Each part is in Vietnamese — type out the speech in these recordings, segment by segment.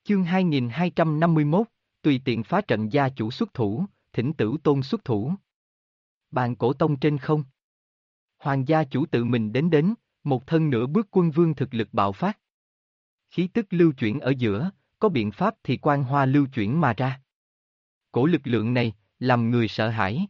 Chương 2251, tùy tiện phá trận gia chủ xuất thủ, thỉnh Tửu Tôn xuất thủ. Bàn cổ tông trên không. Hoàng gia chủ tự mình đến, một thân nửa bước quân vương thực lực bạo phát. Khí tức lưu chuyển ở giữa, có biện pháp thì quang hoa lưu chuyển mà ra. Cổ lực lượng này, làm người sợ hãi.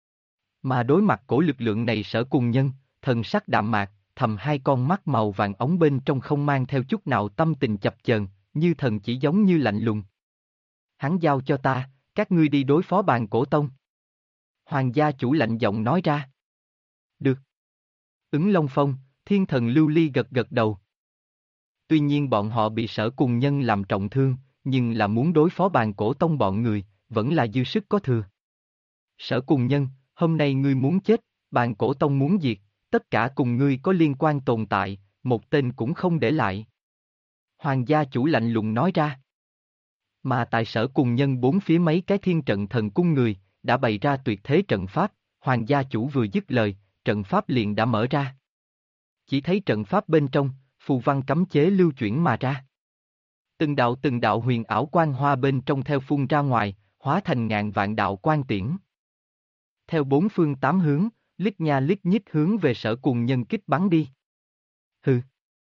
Mà đối mặt cổ lực lượng này Sở Cùng Nhân, thần sắc đạm mạc, thầm hai con mắt màu vàng ống bên trong không mang theo chút nào tâm tình chập chờn, như thần chỉ giống như lạnh lùng. Hắn giao cho ta, các ngươi đi đối phó bàn cổ tông. Hoàng gia chủ lạnh giọng nói ra. Được. Ứng Long Phong, Thiên Thần Lưu Ly gật gật đầu. Tuy nhiên bọn họ bị Sở Cùng Nhân làm trọng thương, nhưng là muốn đối phó bàn cổ tông bọn người, vẫn là dư sức có thừa. Sở Cùng Nhân, hôm nay ngươi muốn chết, bàn cổ tông muốn diệt, tất cả cùng ngươi có liên quan tồn tại, một tên cũng không để lại. Hoàng gia chủ lạnh lùng nói ra. Mà tại Sở Cùng Nhân bốn phía mấy cái thiên trận thần cung người, đã bày ra tuyệt thế trận pháp, hoàng gia chủ vừa dứt lời, trận pháp liền đã mở ra. Chỉ thấy trận pháp bên trong, phù văn cấm chế lưu chuyển mà ra. Từng đạo huyền ảo quang hoa bên trong theo phun ra ngoài, hóa thành ngàn vạn đạo quang tiễn. Theo bốn phương tám hướng, lít nha lít nhít hướng về Sở Cùng Nhân kích bắn đi. Hừ.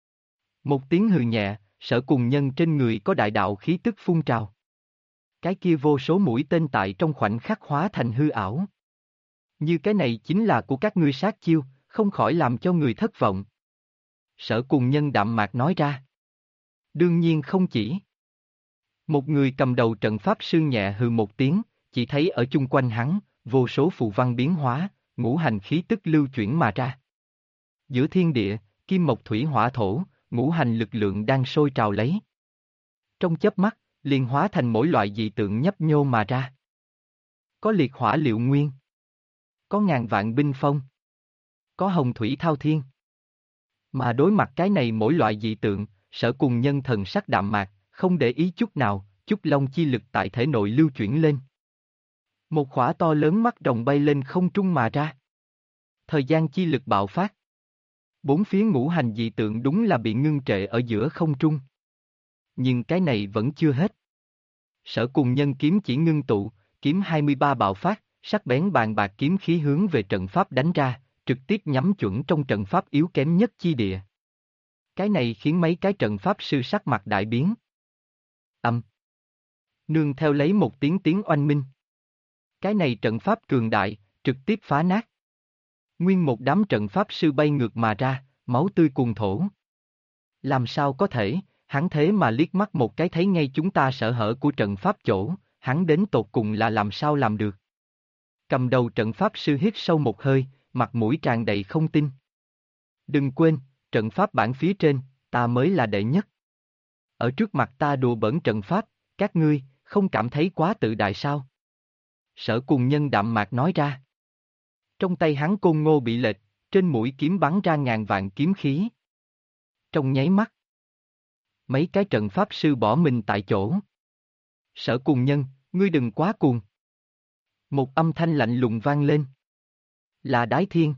Một tiếng hừ nhẹ, Sở Cùng Nhân trên người có đại đạo khí tức phun trào. Cái kia vô số mũi tên tại trong khoảnh khắc hóa thành hư ảo. Như cái này chính là của các ngươi sát chiêu, không khỏi làm cho người thất vọng. Sở Cùng Nhân đạm mạc nói ra. Đương nhiên không chỉ. Một người cầm đầu trận pháp sư nhẹ hừ một tiếng, chỉ thấy ở chung quanh hắn, vô số phù văn biến hóa, ngũ hành khí tức lưu chuyển mà ra. Giữa thiên địa, kim mộc thủy hỏa thổ, ngũ hành lực lượng đang sôi trào lấy. Trong chớp mắt, liền hóa thành mỗi loại dị tượng nhấp nhô mà ra. Có liệt hỏa liệu nguyên. Có ngàn vạn binh phong. Có hồng thủy thao thiên. Mà đối mặt cái này mỗi loại dị tượng, Sở Cùng Nhân thần sắc đạm mạc, không để ý chút nào, chút long chi lực tại thể nội lưu chuyển lên. Một khỏa to lớn mắt rồng bay lên không trung mà ra. Thời gian chi lực bạo phát. Bốn phía ngũ hành dị tượng đúng là bị ngưng trệ ở giữa không trung. Nhưng cái này vẫn chưa hết. Sở Cùng Nhân kiếm chỉ ngưng tụ, kiếm 23 bạo phát, sắc bén bàn bạc kiếm khí hướng về trận pháp đánh ra, trực tiếp nhắm chuẩn trong trận pháp yếu kém nhất chi địa. Cái này khiến mấy cái trận pháp sư sắc mặt đại biến. Nương theo lấy một tiếng oanh minh. Cái này trận pháp cường đại, trực tiếp phá nát. Nguyên một đám trận pháp sư bay ngược mà ra, máu tươi cuồn thổ. Làm sao có thể, hắn thế mà liếc mắt một cái thấy ngay chúng ta sở hở của trận pháp chỗ, hắn đến tột cùng là làm sao làm được. Cầm đầu trận pháp sư hít sâu một hơi, mặt mũi tràn đầy không tin. Đừng quên, trận pháp bảng phía trên, ta mới là đệ nhất. Ở trước mặt ta đùa bỡn trận pháp, các ngươi, không cảm thấy quá tự đại sao? Sở Cùng Nhân đạm mạc nói ra. Trong tay hắn côn ngô bị lệch, trên mũi kiếm bắn ra ngàn vạn kiếm khí. Trong nháy mắt, mấy cái trận pháp sư bỏ mình tại chỗ. Sở Cùng Nhân, ngươi đừng quá cuồng. Một âm thanh lạnh lùng vang lên. Là Đái Thiên.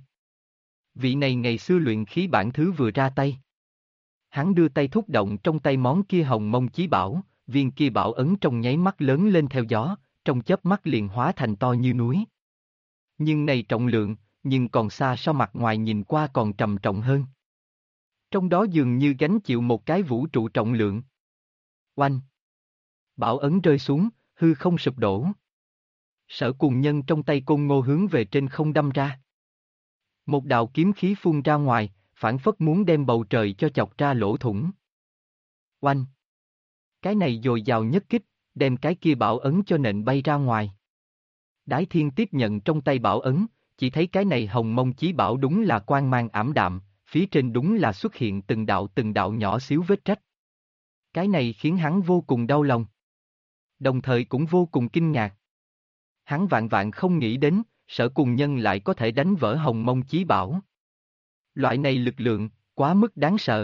Vị này ngày xưa luyện khí bản thứ vừa ra tay. Hắn đưa tay thúc động trong tay món kia hồng mông chí bảo, viên kia bảo ấn trong nháy mắt lớn lên theo gió, trong chớp mắt liền hóa thành to như núi. Nhưng này trọng lượng, nhưng còn xa so mặt ngoài nhìn qua còn trầm trọng hơn. Trong đó dường như gánh chịu một cái vũ trụ trọng lượng. Oanh! Bảo ấn rơi xuống, hư không sụp đổ. Sở Cùng Nhân trong tay côn ngô hướng về trên không đâm ra. Một đạo kiếm khí phun ra ngoài, phảng phất muốn đem bầu trời cho chọc ra lỗ thủng. Oanh! Cái này dồi dào nhất kích, đem cái kia bảo ấn cho nện bay ra ngoài. Đái Thiên tiếp nhận trong tay bảo ấn, chỉ thấy cái này hồng mông chí bảo đúng là quang mang ảm đạm, phía trên đúng là xuất hiện từng đạo nhỏ xíu vết rách. Cái này khiến hắn vô cùng đau lòng. Đồng thời cũng vô cùng kinh ngạc. Hắn vạn vạn không nghĩ đến, Sở Cùng Nhân lại có thể đánh vỡ hồng mông chí bảo. Loại này lực lượng, quá mức đáng sợ.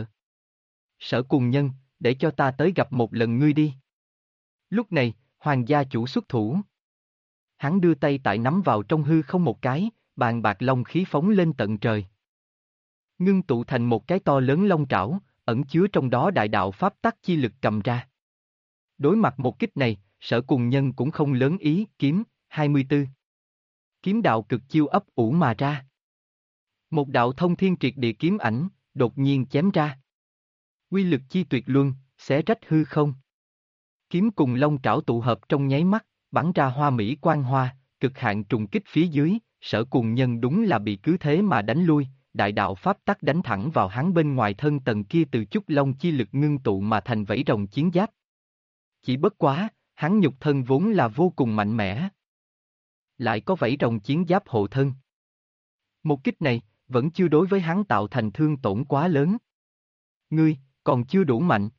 Sở Cùng Nhân, để cho ta tới gặp một lần ngươi đi. Lúc này, hoàng gia chủ xuất thủ. Hắn đưa tay tại nắm vào trong hư không một cái, bàn bạc long khí phóng lên tận trời. Ngưng tụ thành một cái to lớn long trảo, ẩn chứa trong đó đại đạo pháp tắc chi lực cầm ra. Đối mặt một kích này, Sở Cùng Nhân cũng không lớn ý, kiếm, 24. Kiếm đạo cực chiêu ấp ủ mà ra. Một đạo thông thiên triệt địa kiếm ảnh, đột nhiên chém ra. Quy lực chi tuyệt luân, xé rách hư không. Kiếm cùng long trảo tụ hợp trong nháy mắt, bắn ra hoa mỹ quang hoa, cực hạn trùng kích phía dưới, Sở Cùng Nhân đúng là bị cứ thế mà đánh lui, đại đạo pháp tắc đánh thẳng vào hắn bên ngoài thân tầng kia từ chút long chi lực ngưng tụ mà thành vảy rồng chiến giáp. Chỉ bất quá, hắn nhục thân vốn là vô cùng mạnh mẽ. Lại có vảy rồng chiến giáp hộ thân. Một kích này, vẫn chưa đối với hắn tạo thành thương tổn quá lớn. Ngươi, còn chưa đủ mạnh.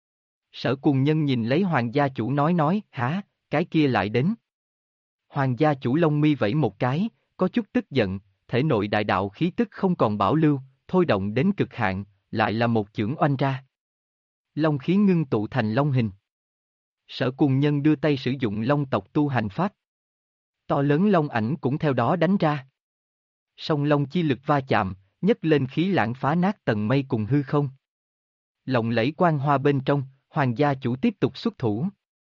Sở Cùng Nhân nhìn lấy Hoàng gia chủ nói, hả, cái kia lại đến. Hoàng gia chủ lông mi vẫy một cái, có chút tức giận, thể nội đại đạo khí tức không còn bảo lưu, thôi động đến cực hạn, lại là một chưởng oanh ra. Long khí ngưng tụ thành long hình. Sở Cùng Nhân đưa tay sử dụng long tộc tu hành pháp. To lớn long ảnh cũng theo đó đánh ra. Song long chi lực va chạm, nhấc lên khí lãng phá nát tầng mây cùng hư không. Lộng lẫy quang hoa bên trong, Hoàng gia chủ tiếp tục xuất thủ.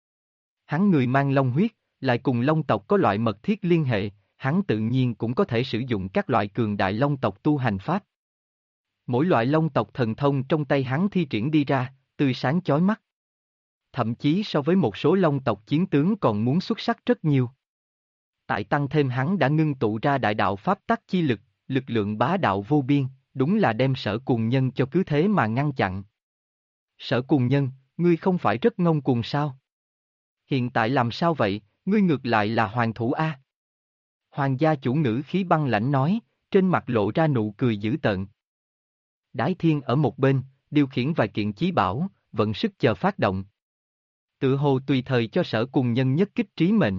Hắn người mang long huyết, lại cùng long tộc có loại mật thiết liên hệ, hắn tự nhiên cũng có thể sử dụng các loại cường đại long tộc tu hành pháp. Mỗi loại long tộc thần thông trong tay hắn thi triển đi ra, tươi sáng chói mắt. Thậm chí so với một số long tộc chiến tướng còn muốn xuất sắc rất nhiều. Tại tăng thêm hắn đã ngưng tụ ra đại đạo pháp tắc chi lực, lực lượng bá đạo vô biên, đúng là đem Sở Cùng Nhân cho cứ thế mà ngăn chặn. Sở Cùng Nhân, ngươi không phải rất ngông cuồng sao? Hiện tại làm sao vậy, ngươi ngược lại là hoàng thủ A. Hoàng gia chủ ngữ khí băng lãnh nói, trên mặt lộ ra nụ cười dữ tợn. Đái Thiên ở một bên, điều khiển vài kiện chí bảo, vận sức chờ phát động. Tự hồ tùy thời cho Sở Cùng Nhân nhất kích trí mệnh.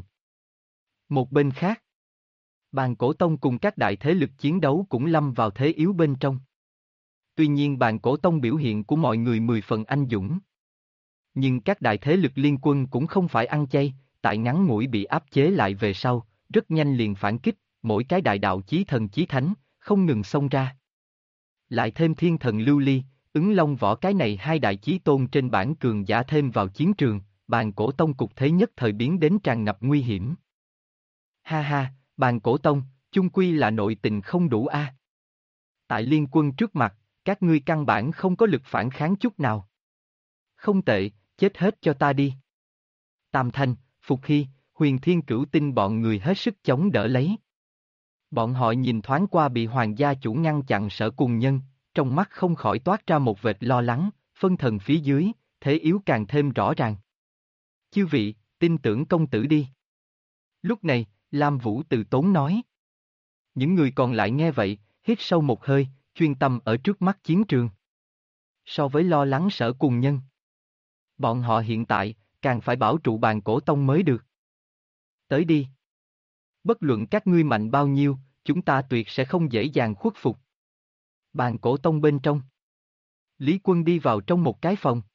Một bên khác, Bàn Cổ Tông cùng các đại thế lực chiến đấu cũng lâm vào thế yếu bên trong. Tuy nhiên Bàn Cổ Tông biểu hiện của mọi người 10 phần anh dũng. Nhưng các đại thế lực liên quân cũng không phải ăn chay, tại ngắn ngủi bị áp chế lại về sau, rất nhanh liền phản kích, mỗi cái đại đạo chí thần chí thánh, không ngừng xông ra. Lại thêm thiên thần lưu ly, ứng long võ cái này hai đại chí tôn trên bảng cường giả thêm vào chiến trường, Bàn Cổ Tông cục thế nhất thời biến đến tràn ngập nguy hiểm. Ha ha, Bàn Cổ Tông, chung quy là nội tình không đủ a. Tại liên quân trước mặt, các ngươi căn bản không có lực phản kháng chút nào. Không tệ, chết hết cho ta đi. Tam Thanh, Phục Hy, Huyền Thiên Cửu Tinh bọn người hết sức chống đỡ lấy. Bọn họ nhìn thoáng qua bị Hoàng gia chủ ngăn chặn Sở Cùng Nhân, trong mắt không khỏi toát ra một vệt lo lắng, phân thần phía dưới, thế yếu càng thêm rõ ràng. Chư vị, tin tưởng công tử đi. Lúc này, Lam Vũ từ tốn nói. Những người còn lại nghe vậy, hít sâu một hơi, chuyên tâm ở trước mắt chiến trường. So với lo lắng Sở Cùng Nhân, bọn họ hiện tại, càng phải bảo trụ Bàn Cổ Tông mới được. Tới đi. Bất luận các ngươi mạnh bao nhiêu, chúng ta tuyệt sẽ không dễ dàng khuất phục. Bàn Cổ Tông bên trong. Lý Quân đi vào trong một cái phòng.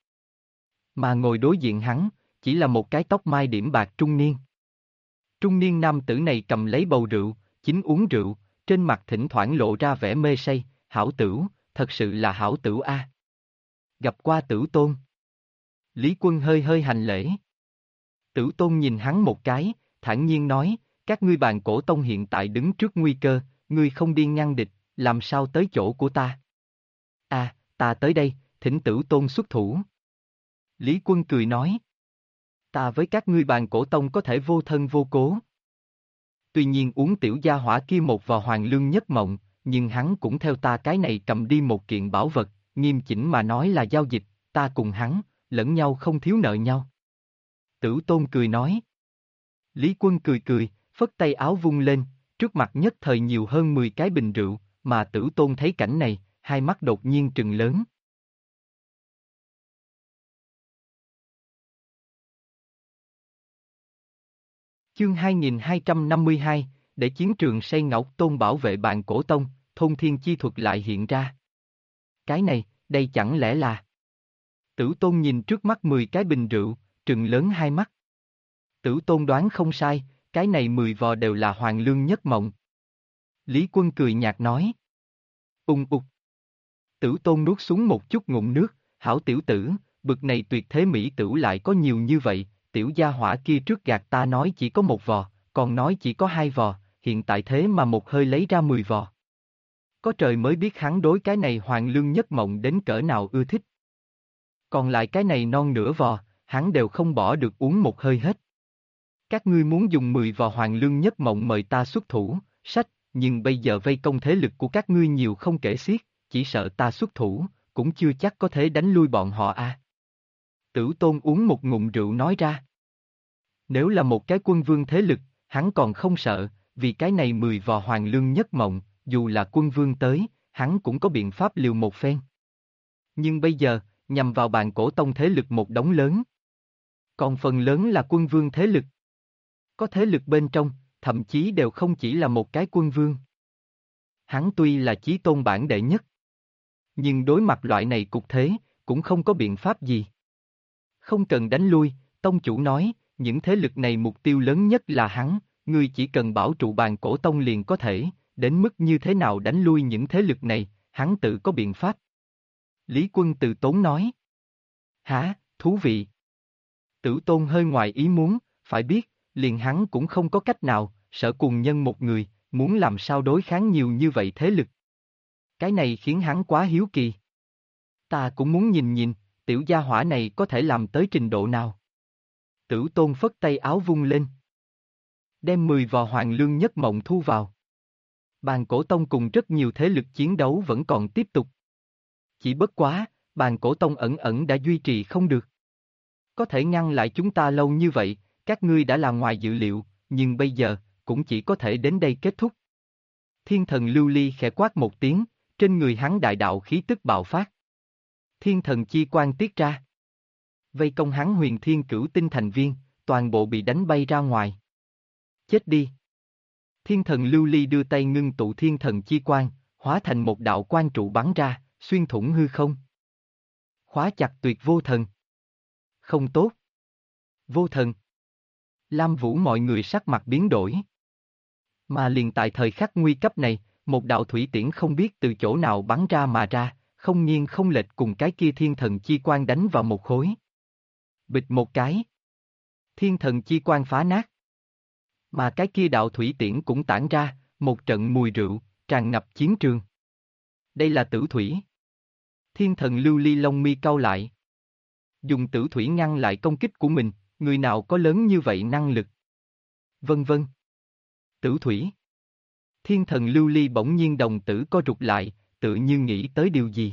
Mà ngồi đối diện hắn, chỉ là một cái tóc mai điểm bạc trung niên. Trung niên nam tử này cầm lấy bầu rượu, chính uống rượu, trên mặt thỉnh thoảng lộ ra vẻ mê say, hảo tửu, thật sự là hảo tửu a. Gặp qua Tửu Tôn. Lý Quân hơi hơi hành lễ. Tửu Tôn nhìn hắn một cái, thản nhiên nói, các ngươi Bàn Cổ Tông hiện tại đứng trước nguy cơ, ngươi không đi ngăn địch, làm sao tới chỗ của ta? À, ta tới đây, thỉnh Tửu Tôn xuất thủ. Lý Quân cười nói. Ta với các ngươi Bàn Cổ Tông có thể vô thân vô cố. Tuy nhiên uống tiểu gia hỏa kia một vào Hoàng Lương Nhất Mộng, nhưng hắn cũng theo ta cái này cầm đi một kiện bảo vật, nghiêm chỉnh mà nói là giao dịch, ta cùng hắn, lẫn nhau không thiếu nợ nhau. Tửu Tôn cười nói. Lý Quân cười cười, phất tay áo vung lên, trước mặt nhất thời nhiều hơn 10 cái bình rượu, mà Tửu Tôn thấy cảnh này, hai mắt đột nhiên trừng lớn. Chương 2252, để chiến trường xây ngọc tôn bảo vệ Bàn Cổ Tông, thôn thiên chi thuật lại hiện ra. Cái này, đây chẳng lẽ là... Tửu Tôn nhìn trước mắt 10 cái bình rượu, trừng lớn hai mắt. Tửu Tôn đoán không sai, cái này 10 vò đều là Hoàng Lương Nhất Mộng. Lý Quân cười nhạt nói. Ung ục. Tửu Tôn nuốt xuống một chút ngụm nước, hảo tiểu tử, bực này tuyệt thế mỹ tửu lại có nhiều như vậy, tiểu gia hỏa kia trước gạt ta nói chỉ có một vò, còn nói chỉ có hai vò, hiện tại thế mà một hơi lấy ra 10 vò. Có trời mới biết hắn đối cái này Hoàng Lương Nhất Mộng đến cỡ nào ưa thích. Còn lại cái này non nửa vò, hắn đều không bỏ được uống một hơi hết. Các ngươi muốn dùng 10 vò Hoàng Lương Nhất Mộng mời ta xuất thủ, sách, nhưng bây giờ vây công thế lực của các ngươi nhiều không kể xiết, chỉ sợ ta xuất thủ, cũng chưa chắc có thể đánh lui bọn họ à. Tử Tôn uống một ngụm rượu nói ra. Nếu là một cái quân vương thế lực, hắn còn không sợ, vì cái này 10 vò Hoàng Lương Nhất Mộng, dù là quân vương tới, hắn cũng có biện pháp liều một phen. Nhưng bây giờ, nhằm vào bàn cổ tông thế lực một đống lớn. Còn phần lớn là quân vương thế lực. Có thế lực bên trong, thậm chí đều không chỉ là một cái quân vương. Hắn tuy là chí tôn bản đệ nhất, nhưng đối mặt loại này cục thế, cũng không có biện pháp gì. Không cần đánh lui, tông chủ nói, những thế lực này mục tiêu lớn nhất là hắn, ngươi chỉ cần bảo trụ bàn cổ tông liền có thể, đến mức như thế nào đánh lui những thế lực này, hắn tự có biện pháp. Lý Quân từ tốn nói. Hả, thú vị. Tử Tôn hơi ngoài ý muốn, phải biết, liền hắn cũng không có cách nào, sợ cùng nhân một người, muốn làm sao đối kháng nhiều như vậy thế lực. Cái này khiến hắn quá hiếu kỳ. Ta cũng muốn nhìn nhìn, tiểu gia hỏa này có thể làm tới trình độ nào. Tử Tôn phất tay áo vung lên. Đem 10 vò Hoàng Lương Nhất Mộng thu vào. Bàn cổ tông cùng rất nhiều thế lực chiến đấu vẫn còn tiếp tục. Chỉ bất quá, bàn cổ tông ẩn ẩn đã duy trì không được. Có thể ngăn lại chúng ta lâu như vậy, các ngươi đã là ngoài dự liệu, nhưng bây giờ, cũng chỉ có thể đến đây kết thúc. Thiên thần lưu ly khẽ quát một tiếng, trên người hắn đại đạo khí tức bạo phát. Thiên thần chi quang tiết ra. Vây công hắn huyền thiên cửu tinh thành viên, toàn bộ bị đánh bay ra ngoài. Chết đi. Thiên thần lưu ly đưa tay ngưng tụ thiên thần chi quang, hóa thành một đạo quang trụ bắn ra, xuyên thủng hư không. Khóa chặt tuyệt vô thần. Không tốt. Vô thần. Lam Vũ mọi người sắc mặt biến đổi. Mà liền tại thời khắc nguy cấp này, một đạo thủy tiễn không biết từ chỗ nào bắn ra mà ra, không nghiêng không lệch cùng cái kia thiên thần chi quang đánh vào một khối. Bịch một cái. Thiên thần chi quang phá nát. Mà cái kia đạo thủy tiễn cũng tản ra, một trận mùi rượu, tràn ngập chiến trường. Đây là tử thủy. Thiên thần lưu ly lông mi cau lại. Dùng tử thủy ngăn lại công kích của mình, người nào có lớn như vậy năng lực. Vân vân. Tử thủy. Thiên thần lưu ly bỗng nhiên đồng tử co rụt lại, tự như nghĩ tới điều gì.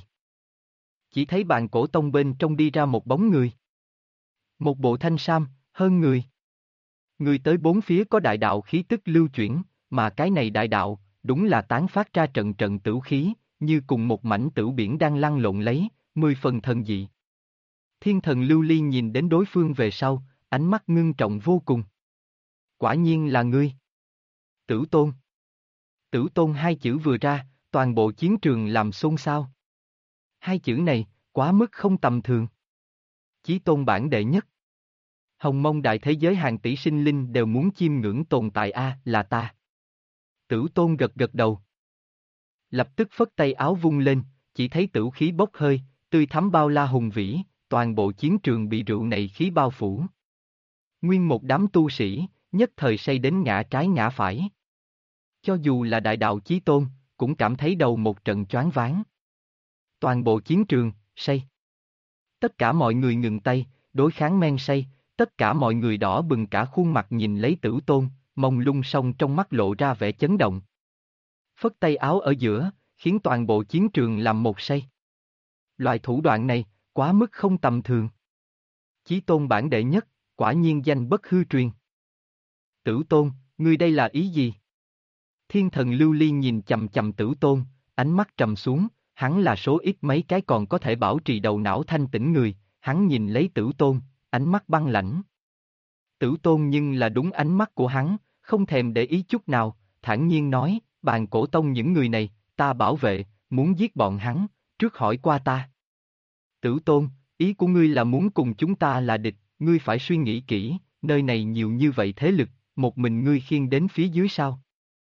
Chỉ thấy bàn cổ tông bên trong đi ra một bóng người. Một bộ thanh sam, hơn người. Người tới bốn phía có đại đạo khí tức lưu chuyển, mà cái này đại đạo, đúng là tán phát ra trận trận tửu khí, như cùng một mảnh tửu biển đang lăn lộn lấy, 10 phần thần dị. Thiên thần lưu ly nhìn đến đối phương về sau, ánh mắt ngưng trọng vô cùng. Quả nhiên là ngươi. Tử Tôn. Tử Tôn hai chữ vừa ra, toàn bộ chiến trường làm xôn xao. Hai chữ này, quá mức không tầm thường. Chí tôn bản đệ nhất. Hồng mông đại thế giới hàng tỷ sinh linh đều muốn chiêm ngưỡng tồn tại là ta. Tử Tôn gật gật đầu. Lập tức phất tay áo vung lên, chỉ thấy tử khí bốc hơi, tươi thắm bao la hùng vĩ, toàn bộ chiến trường bị rượu này khí bao phủ. Nguyên một đám tu sĩ, nhất thời say đến ngã trái ngã phải. Cho dù là đại đạo chí tôn, cũng cảm thấy đầu một trận choáng váng. Toàn bộ chiến trường, say. Tất cả mọi người ngừng tay, đối kháng men say, tất cả mọi người đỏ bừng cả khuôn mặt nhìn lấy Tử Tôn, mông lung song trong mắt lộ ra vẻ chấn động. Phất tay áo ở giữa, khiến toàn bộ chiến trường làm một say. Loại thủ đoạn này, quá mức không tầm thường. Chí tôn bản đệ nhất, quả nhiên danh bất hư truyền. Tử Tôn, ngươi đây là ý gì? Thiên thần lưu ly nhìn chầm chầm Tử Tôn, ánh mắt trầm xuống, hắn là số ít mấy cái còn có thể bảo trì đầu não thanh tĩnh người, hắn nhìn lấy Tử Tôn, ánh mắt băng lãnh. Tử Tôn nhưng là đúng ánh mắt của hắn, không thèm để ý chút nào, thản nhiên nói, bàn cổ tông những người này, ta bảo vệ, muốn giết bọn hắn, trước hỏi qua ta. Tử Tôn, ý của ngươi là muốn cùng chúng ta là địch, ngươi phải suy nghĩ kỹ, nơi này nhiều như vậy thế lực, một mình ngươi khiêng đến phía dưới sao?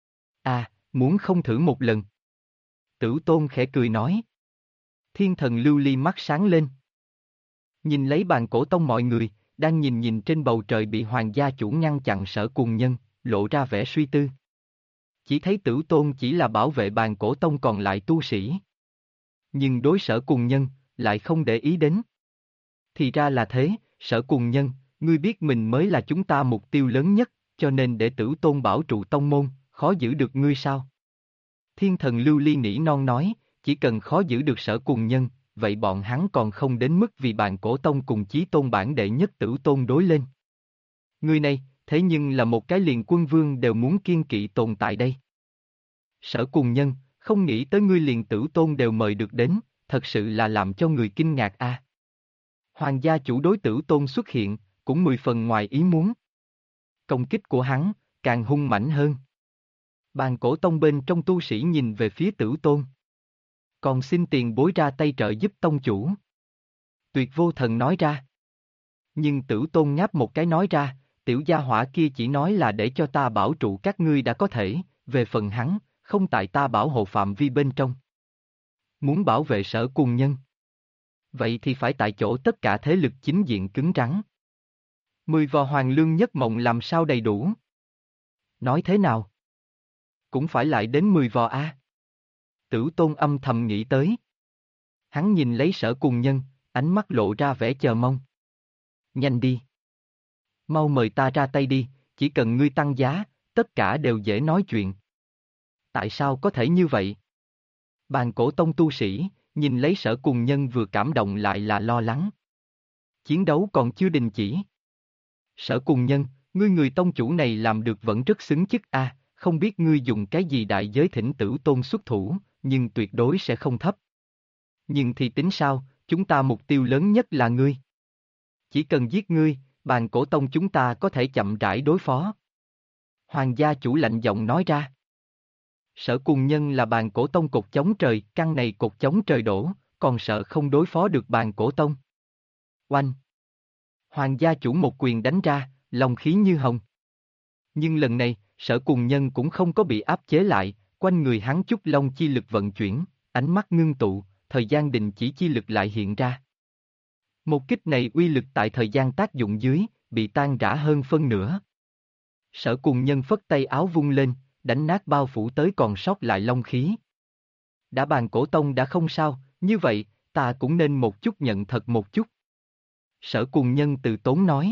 Muốn không thử một lần. Tử Tôn khẽ cười nói. Thiên thần lưu ly mắt sáng lên. Nhìn lấy bàn cổ tông mọi người, đang nhìn nhìn trên bầu trời bị hoàng gia chủ ngăn chặn Sở Cùng Nhân, lộ ra vẻ suy tư. Chỉ thấy Tử Tôn chỉ là bảo vệ bàn cổ tông còn lại tu sĩ. Nhưng đối Sở Cùng Nhân, lại không để ý đến. Thì ra là thế, Sở Cùng Nhân, ngươi biết mình mới là chúng ta mục tiêu lớn nhất, cho nên để Tử Tôn bảo trụ tông môn, khó giữ được ngươi sao? Thiên thần Lưu Ly nỉ non nói, chỉ cần khó giữ được Sở Cùng Nhân, vậy bọn hắn còn không đến mức vì bàn cổ tông cùng chí tôn bản đệ nhất Tử Tôn đối lên. Ngươi này, thế nhưng là một cái liền quân vương đều muốn kiên kỵ tồn tại đây. Sở Cùng Nhân, không nghĩ tới ngươi liền Tử Tôn đều mời được đến, thật sự là làm cho người kinh ngạc a. Hoàng gia chủ đối Tử Tôn xuất hiện, cũng 10 phần ngoài ý muốn. Công kích của hắn, càng hung mãnh hơn. Bàn cổ tông bên trong tu sĩ nhìn về phía Tử Tôn. Còn xin tiền bối ra tay trợ giúp tông chủ. Tuyệt vô thần nói ra. Nhưng Tử Tôn ngáp một cái nói ra, tiểu gia hỏa kia chỉ nói là để cho ta bảo trụ các ngươi đã có thể, về phần hắn, không tại ta bảo hộ phạm vi bên trong. Muốn bảo vệ Sở Cùng Nhân. Vậy thì phải tại chỗ tất cả thế lực chính diện cứng rắn. 10 vò hoàng lương nhất mộng làm sao đầy đủ? Nói thế nào? Cũng phải lại đến 10 vò a. Tử Tôn âm thầm nghĩ tới. Hắn nhìn lấy Sở Cùng Nhân, ánh mắt lộ ra vẻ chờ mong. Nhanh đi. Mau mời ta ra tay đi, chỉ cần ngươi tăng giá, tất cả đều dễ nói chuyện. Tại sao có thể như vậy? Bàn cổ tông tu sĩ, nhìn lấy Sở Cùng Nhân vừa cảm động lại là lo lắng. Chiến đấu còn chưa đình chỉ. Sở Cùng Nhân, ngươi người tông chủ này làm được vẫn rất xứng chức a, không biết ngươi dùng cái gì đại giới thỉnh Tử Tôn xuất thủ, nhưng tuyệt đối sẽ không thấp. Nhưng thì tính sao, chúng ta mục tiêu lớn nhất là ngươi. Chỉ cần giết ngươi, bàn cổ tông chúng ta có thể chậm rãi đối phó. Hoàng gia chủ lạnh giọng nói ra. Sở Cùng Nhân là bàn cổ tông cột chống trời, căn này cột chống trời đổ, còn sợ không đối phó được bàn cổ tông. Oanh! Hoàng gia chủ một quyền đánh ra, long khí như hồng. Nhưng lần này, Sở Cùng Nhân cũng không có bị áp chế lại, quanh người hắn chút long chi lực vận chuyển, ánh mắt ngưng tụ, thời gian đình chỉ chi lực lại hiện ra. Một kích này uy lực tại thời gian tác dụng dưới, bị tan rã hơn phân nửa. Sở Cùng Nhân phất tay áo vung lên, đánh nát bao phủ tới còn sót lại long khí. Đã bàn cổ tông đã không sao, như vậy, ta cũng nên một chút nhận thật một chút. Sở Cùng Nhân từ tốn nói.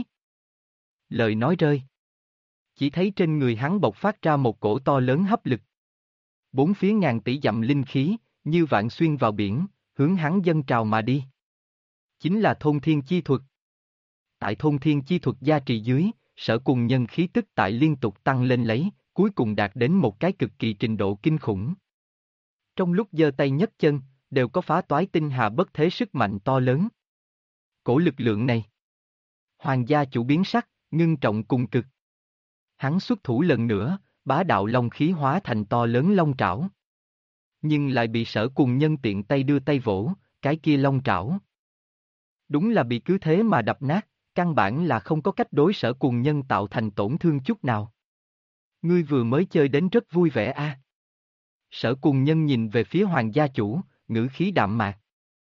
Lời nói rơi. Chỉ thấy trên người hắn bộc phát ra một cổ to lớn hấp lực. Bốn phía ngàn tỷ dặm linh khí, như vạn xuyên vào biển, hướng hắn dâng trào mà đi. Chính là thôn thiên chi thuật. Tại thôn thiên chi thuật gia trì dưới, Sở Cùng Nhân khí tức tại liên tục tăng lên lấy, cuối cùng đạt đến một cái cực kỳ trình độ kinh khủng. Trong lúc giơ tay nhấc chân, đều có phá toái tinh hà bất thế sức mạnh to lớn. Cổ lực lượng này. Hoàng gia chủ biến sắc, ngưng trọng cùng cực. Hắn xuất thủ lần nữa, bá đạo long khí hóa thành to lớn long trảo. Nhưng lại bị Sở Cùng Nhân tiện tay đưa tay vỗ, cái kia long trảo. Đúng là bị cứ thế mà đập nát, căn bản là không có cách đối Sở Cùng Nhân tạo thành tổn thương chút nào. Ngươi vừa mới chơi đến rất vui vẻ a. Sở Cùng Nhân nhìn về phía hoàng gia chủ, ngữ khí đạm mạc.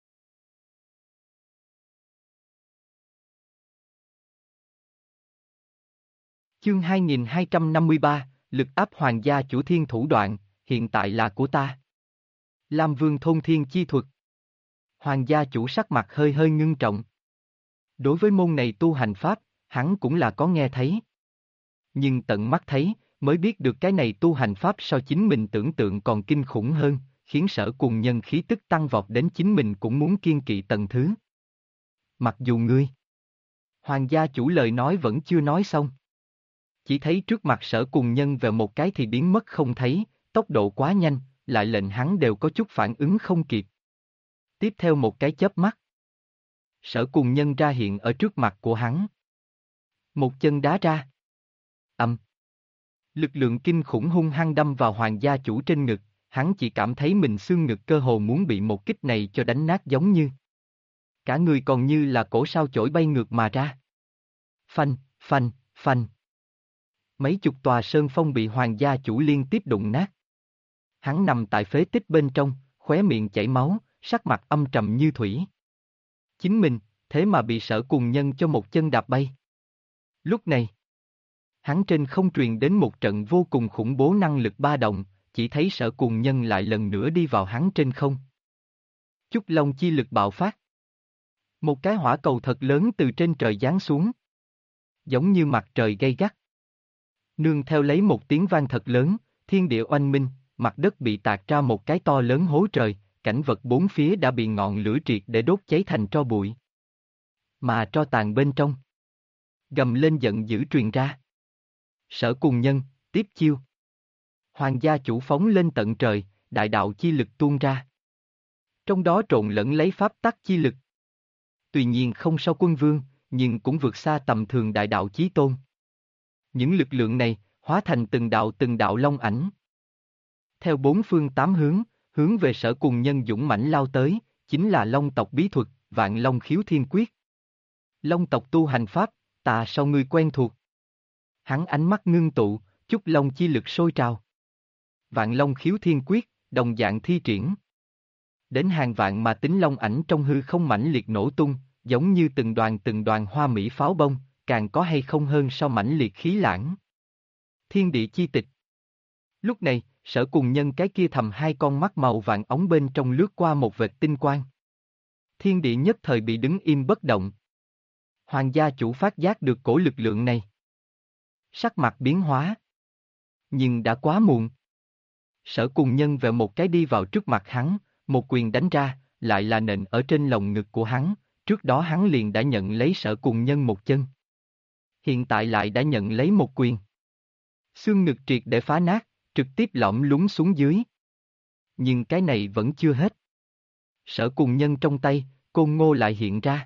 Chương 2253, lực áp hoàng gia chủ thiên thủ đoạn, hiện tại là của ta. Lam Vương thôn thiên chi thuật. Hoàng gia chủ sắc mặt hơi hơi ngưng trọng. Đối với môn này tu hành pháp, hắn cũng là có nghe thấy. Nhưng tận mắt thấy, mới biết được cái này tu hành pháp so chính mình tưởng tượng còn kinh khủng hơn, khiến Sở Cùng Nhân khí tức tăng vọt đến chính mình cũng muốn kiên kỵ tầng thứ. Mặc dù ngươi, hoàng gia chủ lời nói vẫn chưa nói xong. Chỉ thấy trước mặt Sở Cùng Nhân về một cái thì biến mất không thấy, tốc độ quá nhanh, lại lệnh hắn đều có chút phản ứng không kịp. Tiếp theo một cái chớp mắt. Sở Cùng Nhân ra hiện ở trước mặt của hắn. Một chân đá ra. Lực lượng kinh khủng hung hăng đâm vào hoàng gia chủ trên ngực, hắn chỉ cảm thấy mình xương ngực cơ hồ muốn bị một kích này cho đánh nát giống như. Cả người còn như là cổ sao chổi bay ngược mà ra. Phanh, phanh, phanh. Mấy chục tòa sơn phong bị hoàng gia chủ liên tiếp đụng nát. Hắn nằm tại phế tích bên trong, khóe miệng chảy máu, sắc mặt âm trầm như thủy. Chính mình, thế mà bị Sở Cùng Nhân cho một chân đạp bay. Lúc này, hắn trên không truyền đến một trận vô cùng khủng bố năng lực ba động, chỉ thấy Sở Cùng Nhân lại lần nữa đi vào hắn trên không. Chúc Long chi lực bạo phát. Một cái hỏa cầu thật lớn từ trên trời giáng xuống. Giống như mặt trời gay gắt. Nương theo lấy một tiếng vang thật lớn, thiên địa oanh minh, mặt đất bị tạc ra một cái to lớn hố trời, cảnh vật bốn phía đã bị ngọn lửa triệt để đốt cháy thành tro bụi. Mà tro tàn bên trong. Gầm lên giận dữ truyền ra. Sở Cùng Nhân, tiếp chiêu. Hoàng gia chủ phóng lên tận trời, đại đạo chi lực tuôn ra. Trong đó trộn lẫn lấy pháp tắc chi lực. Tuy nhiên không sau quân vương, nhưng cũng vượt xa tầm thường đại đạo chí tôn. Những lực lượng này, hóa thành từng đạo long ảnh. Theo bốn phương tám hướng, hướng về Sở Cùng Nhân dũng mãnh lao tới, chính là Long tộc bí thuật, Vạn Long Khiếu Thiên Quyết. Long tộc tu hành pháp, ta sao ngươi quen thuộc. Hắn ánh mắt ngưng tụ, chúc long chi lực sôi trào. Vạn Long Khiếu Thiên Quyết, đồng dạng thi triển. Đến hàng vạn mà tính long ảnh trong hư không mãnh liệt nổ tung, giống như từng đoàn hoa mỹ pháo bông, càng có hay không hơn so mãnh liệt khí lãng. Thiên địa chi tịch. Lúc này, Sở Cùng Nhân cái kia thầm hai con mắt màu vàng ống bên trong lướt qua một vệt tinh quang. Thiên địa nhất thời bị đứng im bất động. Hoàng gia chủ phát giác được cổ lực lượng này. Sắc mặt biến hóa. Nhưng đã quá muộn. Sở Cùng Nhân vèo một cái đi vào trước mặt hắn, một quyền đánh ra, lại là nện ở trên lồng ngực của hắn, trước đó hắn liền đã nhận lấy Sở Cùng Nhân một chân. Hiện tại lại đã nhận lấy một quyền. Xương ngực triệt để phá nát, trực tiếp lõm lún xuống dưới. Nhưng cái này vẫn chưa hết. Sở Cùng Nhân trong tay, côn ngô lại hiện ra.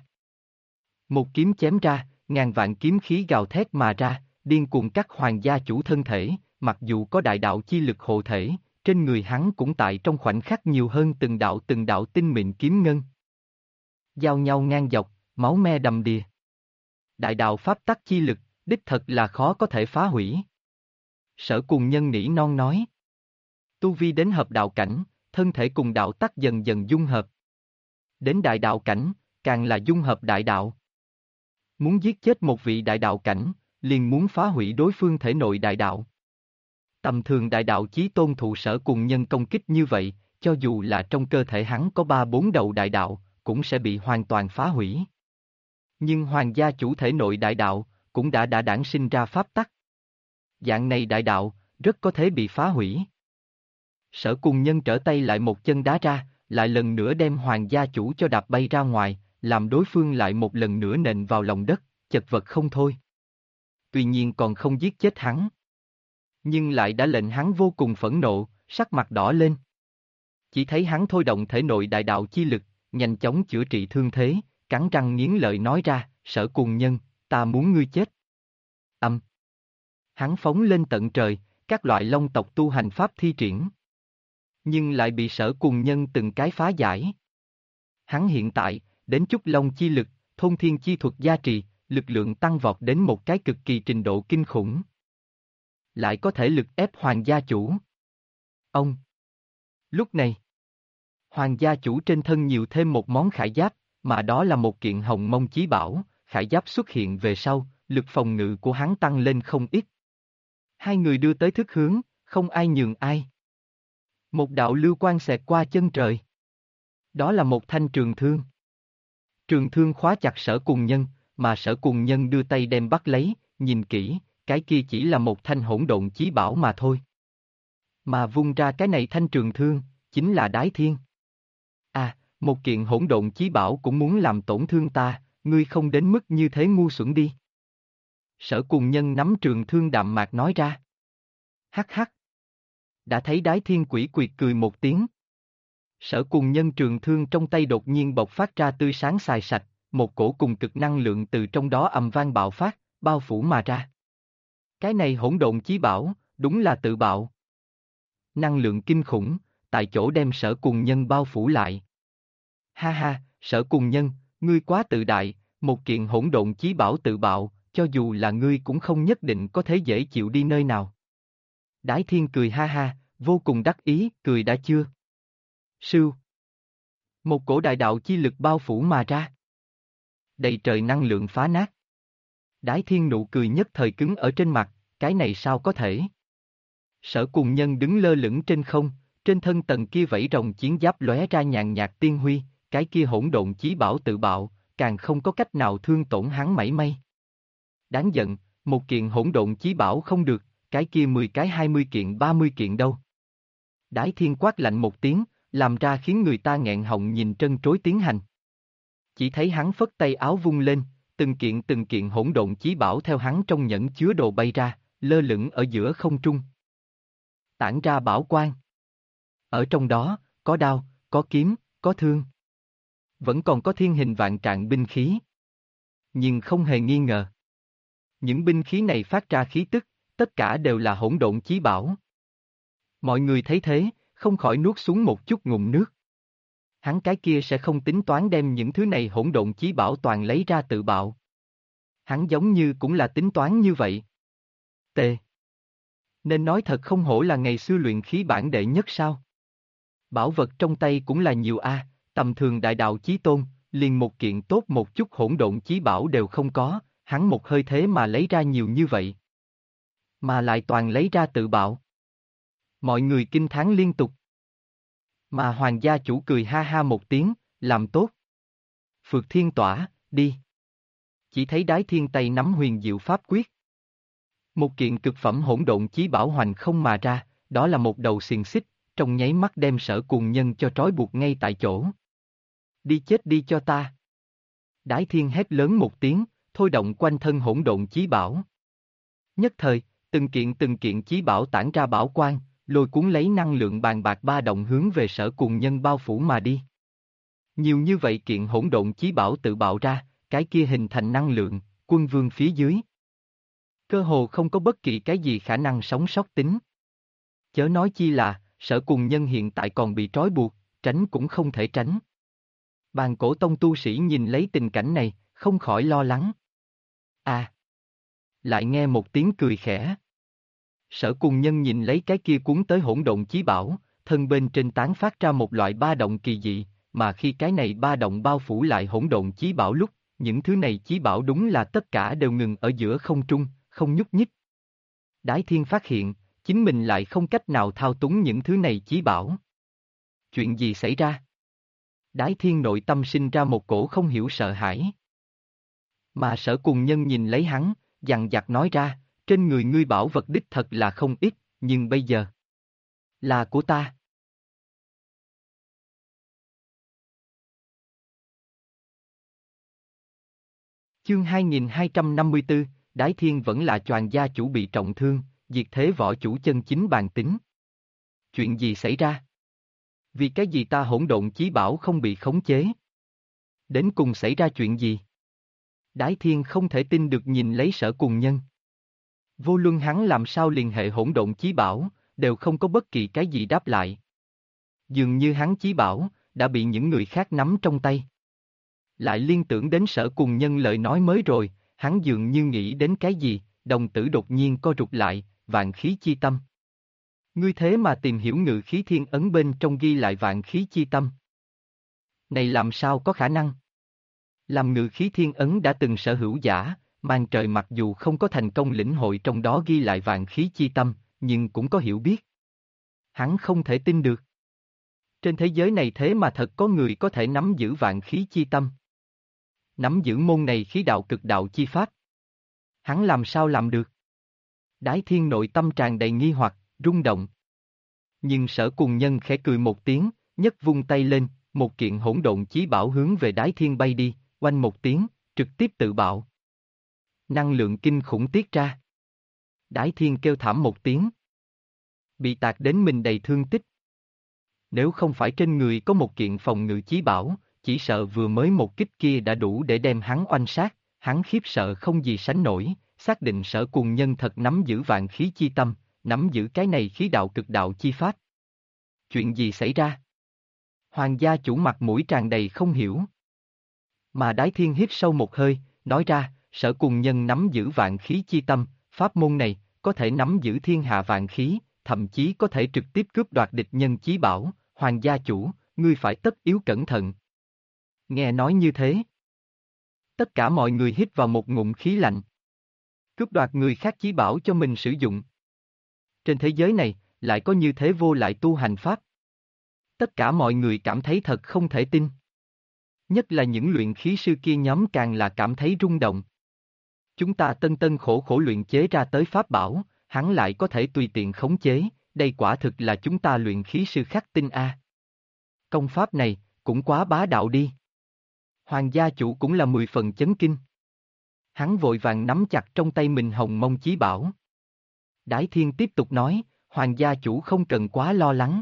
Một kiếm chém ra, ngàn vạn kiếm khí gào thét mà ra, điên cuồng cắt hoàng gia chủ thân thể, mặc dù có đại đạo chi lực hộ thể, trên người hắn cũng tại trong khoảnh khắc nhiều hơn từng đạo tinh mịn kiếm ngân. Giao nhau ngang dọc, máu me đầm đìa. Đại đạo pháp tắc chi lực, đích thật là khó có thể phá hủy. Sở Cùng Nhân nỉ non nói. Tu vi đến hợp đạo cảnh, thân thể cùng đạo tắc dần dần dung hợp. Đến đại đạo cảnh, càng là dung hợp đại đạo. Muốn giết chết một vị đại đạo cảnh, liền muốn phá hủy đối phương thể nội đại đạo. Tầm thường đại đạo chí tôn thụ Sở Cùng Nhân công kích như vậy, cho dù là trong cơ thể hắn có 3-4 đầu đại đạo, cũng sẽ bị hoàn toàn phá hủy. Nhưng hoàng gia chủ thể nội đại đạo, cũng đã đản sinh ra pháp tắc. Dạng này đại đạo, rất có thể bị phá hủy. Sở Cùng Nhân trở tay lại một chân đá ra, lại lần nữa đem hoàng gia chủ cho đạp bay ra ngoài, làm đối phương lại một lần nữa nện vào lòng đất, chật vật không thôi. Tuy nhiên còn không giết chết hắn. Nhưng lại đã lệnh hắn vô cùng phẫn nộ, sắc mặt đỏ lên. Chỉ thấy hắn thôi động thể nội đại đạo chi lực, nhanh chóng chữa trị thương thế, cắn răng nghiến lợi nói ra, Sở Cùng Nhân, ta muốn ngươi chết. Hắn phóng lên tận trời, các loại long tộc tu hành pháp thi triển. Nhưng lại bị Sở Cùng Nhân từng cái phá giải. Hắn hiện tại, đến chút long chi lực, thôn thiên chi thuật gia trì, lực lượng tăng vọt đến một cái cực kỳ trình độ kinh khủng. Lại có thể lực ép hoàng gia chủ. Ông. Lúc này, hoàng gia chủ trên thân nhiều thêm một món khải giáp, mà đó là một kiện hồng mông chí bảo, khải giáp xuất hiện về sau, lực phòng ngự của hắn tăng lên không ít. Hai người đưa tới thức hướng, không ai nhường ai. Một đạo lưu quang xẹt qua chân trời. Đó là một thanh trường thương. Trường thương khóa chặt Sở Cùng Nhân, mà Sở Cùng Nhân đưa tay đem bắt lấy, nhìn kỹ, cái kia chỉ là một thanh hỗn độn chí bảo mà thôi. Mà vung ra cái này thanh trường thương, chính là Đái Thiên. À, một kiện hỗn độn chí bảo cũng muốn làm tổn thương ta, ngươi không đến mức như thế ngu xuẩn đi. Sở Cùng Nhân nắm trường thương đạm mạc nói ra. Hắc hắc. Đã thấy Đái Thiên quỷ quyệt cười một tiếng. Sở Cùng Nhân trường thương trong tay đột nhiên bộc phát ra tươi sáng xài sạch, một cổ cùng cực năng lượng từ trong đó ầm vang bạo phát, bao phủ mà ra. Cái này hỗn độn chí bảo, đúng là tự bạo. Năng lượng kinh khủng, tại chỗ đem Sở Cùng Nhân bao phủ lại. Ha ha, Sở Cùng Nhân, ngươi quá tự đại, một kiện hỗn độn chí bảo tự bạo, cho dù là ngươi cũng không nhất định có thể dễ chịu đi nơi nào. Đái Thiên cười ha ha, vô cùng đắc ý, cười đã chưa? Sưu. Một cổ đại đạo chi lực bao phủ mà ra. đầy trời năng lượng phá nát. Đái Thiên nụ cười nhất thời cứng ở trên mặt, cái này sao có thể? Sở Cùng Nhân đứng lơ lửng trên không, trên thân tầng kia vảy rồng chiến giáp lóe ra nhàn nhạt tiên huy, cái kia hỗn độn chí bảo tự bạo, càng không có cách nào thương tổn hắn mảy may. Đáng giận, một kiện hỗn độn chí bảo không được, cái kia 10 cái 20 kiện 30 kiện đâu. Đái Thiên quát lạnh một tiếng, làm ra khiến người ta nghẹn họng nhìn trân trối tiến hành. Chỉ thấy hắn phất tay áo vung lên, từng kiện hỗn độn chí bảo theo hắn trong nhẫn chứa đồ bay ra, lơ lửng ở giữa không trung. Tản ra bảo quang. Ở trong đó, có đao, có kiếm, có thương. Vẫn còn có thiên hình vạn trạng binh khí. Nhưng không hề nghi ngờ. Những binh khí này phát ra khí tức, tất cả đều là hỗn độn chí bảo. Mọi người thấy thế, không khỏi nuốt xuống một chút ngụm nước. Hắn cái kia sẽ không tính toán đem những thứ này hỗn độn chí bảo toàn lấy ra tự bạo. Hắn giống như cũng là tính toán như vậy. T. Nên nói thật không hổ là ngày xưa luyện khí bản đệ nhất sao. Bảo vật trong tay cũng là nhiều a, tầm thường đại đạo chí tôn, liền một kiện tốt một chút hỗn độn chí bảo đều không có, hắn một hơi thế mà lấy ra nhiều như vậy. Mà lại toàn lấy ra tự bạo. Mọi người kinh thán liên tục. Mà hoàng gia chủ cười ha ha một tiếng, làm tốt. Phược thiên tỏa, đi. Chỉ thấy Đái Thiên tay nắm huyền diệu pháp quyết. Một kiện cực phẩm hỗn độn chí bảo hoành không mà ra, đó là một đầu xiềng xích, trong nháy mắt đem Sở Cùng Nhân cho trói buộc ngay tại chỗ. Đi chết đi cho ta. Đái Thiên hét lớn một tiếng, thôi động quanh thân hỗn độn chí bảo. Nhất thời, từng kiện chí bảo tản ra bảo quang, lôi cuốn lấy năng lượng bàn bạc ba động hướng về Sở Cùng Nhân bao phủ mà đi. Nhiều như vậy kiện hỗn độn chí bảo tự bạo ra, cái kia hình thành năng lượng, quân vương phía dưới. Cơ hồ không có bất kỳ cái gì khả năng sống sót tính. Chớ nói chi là, Sở Cùng Nhân hiện tại còn bị trói buộc, tránh cũng không thể tránh. Bàn cổ tông tu sĩ nhìn lấy tình cảnh này, không khỏi lo lắng. À! Lại nghe một tiếng cười khẽ. Sở Cùng Nhân nhìn lấy cái kia cuốn tới hỗn độn chí bảo, thân bên trên tán phát ra một loại ba động kỳ dị, mà khi cái này ba động bao phủ lại hỗn độn chí bảo lúc, những thứ này chí bảo đúng là tất cả đều ngừng ở giữa không trung, không nhúc nhích. Đái Thiên phát hiện, chính mình lại không cách nào thao túng những thứ này chí bảo. Chuyện gì xảy ra? Đái Thiên nội tâm sinh ra một cổ không hiểu sợ hãi. Mà Sở Cùng Nhân nhìn lấy hắn, dằn dặt nói ra, trên người ngươi bảo vật đích thật là không ít, nhưng bây giờ là của ta. Chương 2254, Đái Thiên vẫn là choàng gia chủ bị trọng thương, diệt thế võ chủ chân chính bàn tính. Chuyện gì xảy ra? Vì cái gì ta hỗn độn chí bảo không bị khống chế? Đến cùng xảy ra chuyện gì? Đái Thiên không thể tin được nhìn lấy Sở Cùng Nhân. Vô luận hắn làm sao liên hệ hỗn độn chí bảo, đều không có bất kỳ cái gì đáp lại. Dường như hắn chí bảo, đã bị những người khác nắm trong tay. Lại liên tưởng đến Sở Cùng Nhân lời nói mới rồi, hắn dường như nghĩ đến cái gì, đồng tử đột nhiên co rụt lại, vạn khí chi tâm. Ngươi thế mà tìm hiểu ngự khí thiên ấn bên trong ghi lại vạn khí chi tâm. Này làm sao có khả năng? Làm ngự khí thiên ấn đã từng sở hữu giả, mang trời mặc dù không có thành công lĩnh hội trong đó ghi lại vạn khí chi tâm, nhưng cũng có hiểu biết. Hắn không thể tin được. Trên thế giới này thế mà thật có người có thể nắm giữ vạn khí chi tâm. Nắm giữ môn này khí đạo cực đạo chi pháp. Hắn làm sao làm được? Đái Thiên nội tâm tràn đầy nghi hoặc, rung động. Nhưng Sở Cùng Nhân khẽ cười một tiếng, nhấc vung tay lên, một kiện hỗn độn chí bảo hướng về Đái Thiên bay đi, oanh một tiếng, trực tiếp tự bạo. Năng lượng kinh khủng tiết ra. Đái Thiên kêu thảm một tiếng. Bị tạc đến mình đầy thương tích. Nếu không phải trên người có một kiện phòng ngự chí bảo, chỉ sợ vừa mới một kích kia đã đủ để đem hắn oanh sát, hắn khiếp sợ không gì sánh nổi, xác định Sở Cùng Nhân thật nắm giữ vạn khí chi tâm, nắm giữ cái này khí đạo cực đạo chi pháp. Chuyện gì xảy ra? Hoàng gia chủ mặt mũi tràn đầy không hiểu. Mà Đái Thiên hít sâu một hơi, nói ra, Sở Cùng Nhân nắm giữ vạn khí chi tâm, pháp môn này, có thể nắm giữ thiên hạ vạn khí, thậm chí có thể trực tiếp cướp đoạt địch nhân chí bảo, Hoàng gia chủ, ngươi phải tất yếu cẩn thận. Nghe nói như thế. Tất cả mọi người hít vào một ngụm khí lạnh. Cướp đoạt người khác chí bảo cho mình sử dụng. Trên thế giới này, lại có như thế vô lại tu hành pháp. Tất cả mọi người cảm thấy thật không thể tin. Nhất là những luyện khí sư kia nhóm càng là cảm thấy rung động. Chúng ta tân tân khổ khổ luyện chế ra tới pháp bảo, hắn lại có thể tùy tiện khống chế, đây quả thực là chúng ta luyện khí sư khắc tinh a. Công pháp này, cũng quá bá đạo đi. Hoàng gia chủ cũng là 10 phần chấn kinh. Hắn vội vàng nắm chặt trong tay mình hồng mông chí bảo. Đái Thiên tiếp tục nói, Hoàng gia chủ không cần quá lo lắng.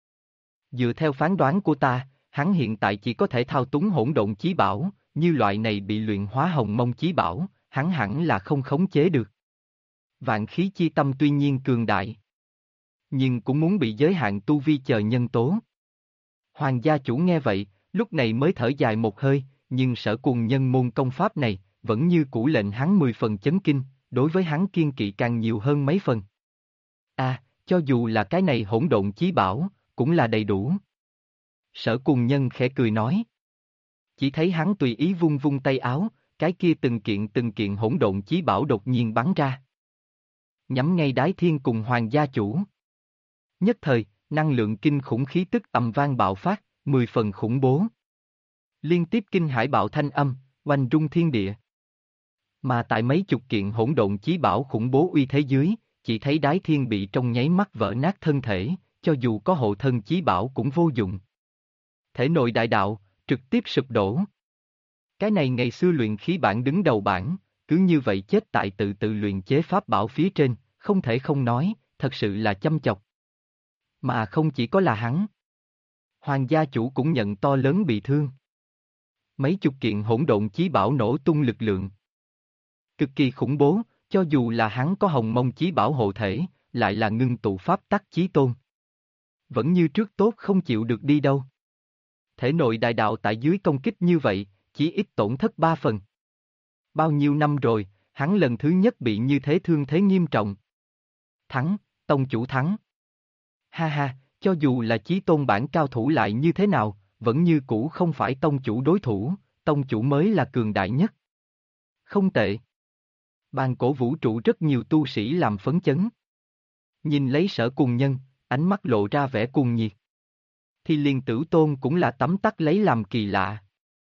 Dựa theo phán đoán của ta, hắn hiện tại chỉ có thể thao túng hỗn độn chí bảo, như loại này bị luyện hóa hồng mông chí bảo, hắn hẳn là không khống chế được. Vạn khí chi tâm tuy nhiên cường đại, nhưng cũng muốn bị giới hạn tu vi chờ nhân tố. Hoàng gia chủ nghe vậy, lúc này mới thở dài một hơi, nhưng Sở Cuồng nhân môn công pháp này, vẫn như cũ lệnh hắn 10 phần chấn kinh, đối với hắn kiên kỵ càng nhiều hơn mấy phần. Cho dù là cái này hỗn độn chí bảo, cũng là đầy đủ. Sở Cuồng nhân khẽ cười nói. Chỉ thấy hắn tùy ý vung vung tay áo, cái kia từng kiện hỗn độn chí bảo đột nhiên bắn ra. Nhắm ngay Đái Thiên cùng Hoàng gia chủ. Nhất thời, năng lượng kinh khủng khí tức ầm vang bạo phát, 10 phần khủng bố. Liên tiếp kinh hải bạo thanh âm, oanh rung thiên địa. Mà tại mấy chục kiện hỗn độn chí bảo khủng bố uy thế dưới, chỉ thấy Đái Thiên bị trong nháy mắt vỡ nát thân thể, cho dù có hộ thân chí bảo cũng vô dụng. Thể nội đại đạo, trực tiếp sụp đổ. Cái này ngày xưa luyện khí bản đứng đầu bảng, cứ như vậy chết tại tự luyện chế pháp bảo phía trên, không thể không nói, thật sự là chăm chọc. Mà không chỉ có là hắn. Hoàng gia chủ cũng nhận to lớn bị thương. Mấy chục kiện hỗn độn chí bảo nổ tung lực lượng. Cực kỳ khủng bố, cho dù là hắn có hồng mông chí bảo hộ thể, lại là ngưng tụ pháp tắc chí tôn. Vẫn như trước tốt không chịu được đi đâu. Thể nội đại đạo tại dưới công kích như vậy, chỉ ít tổn thất 3 phần. Bao nhiêu năm rồi, hắn lần thứ nhất bị như thế thương thế nghiêm trọng. Thắng, tông chủ thắng. Ha ha, cho dù là chí tôn bản cao thủ lại như thế nào, vẫn như cũ không phải tông chủ đối thủ, tông chủ mới là cường đại nhất. Không tệ. Bàn cổ vũ trụ rất nhiều tu sĩ làm phấn chấn. Nhìn lấy Sở Cuồng nhân, ánh mắt lộ ra vẻ cuồng nhiệt. Thì liền Tử Tôn cũng là tấm tắc lấy làm kỳ lạ.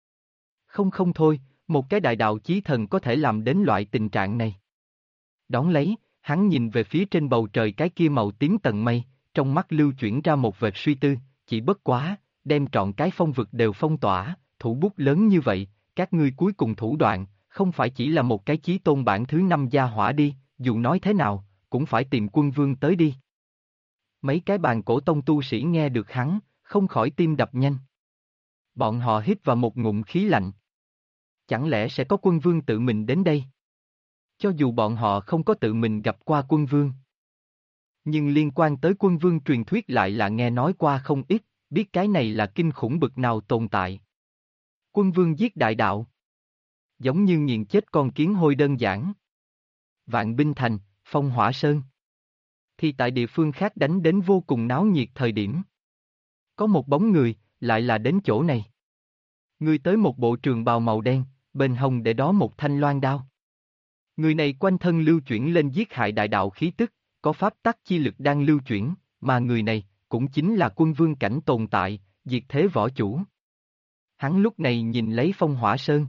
Không thôi, một cái đại đạo chí thần có thể làm đến loại tình trạng này. Đón lấy, hắn nhìn về phía trên bầu trời cái kia màu tím tầng mây, trong mắt lưu chuyển ra một vệt suy tư, chỉ bất quá, đem trọn cái phong vực đều phong tỏa, thủ bút lớn như vậy, các ngươi cuối cùng thủ đoạn, không phải chỉ là một cái chí tôn bản thứ 5 gia hỏa đi, dù nói thế nào, cũng phải tìm quân vương tới đi. Mấy cái bàn cổ tông tu sĩ nghe được hắn, không khỏi tim đập nhanh. Bọn họ hít vào một ngụm khí lạnh. Chẳng lẽ sẽ có quân vương tự mình đến đây? Cho dù bọn họ không có tự mình gặp qua quân vương. Nhưng liên quan tới quân vương truyền thuyết lại là nghe nói qua không ít, biết cái này là kinh khủng bực nào tồn tại. Quân vương giết đại đạo. Giống như nghiền chết con kiến hôi đơn giản. Vạn binh thành, phong hỏa sơn. Thì tại địa phương khác đánh đến vô cùng náo nhiệt thời điểm. Có một bóng người, lại là đến chỗ này. Người tới một bộ trường bào màu đen, bên hông để đó một thanh loan đao. Người này quanh thân lưu chuyển lên giết hại đại đạo khí tức, có pháp tắc chi lực đang lưu chuyển, mà người này, cũng chính là quân vương cảnh tồn tại, diệt thế võ chủ. Hắn lúc này nhìn lấy phong hỏa sơn.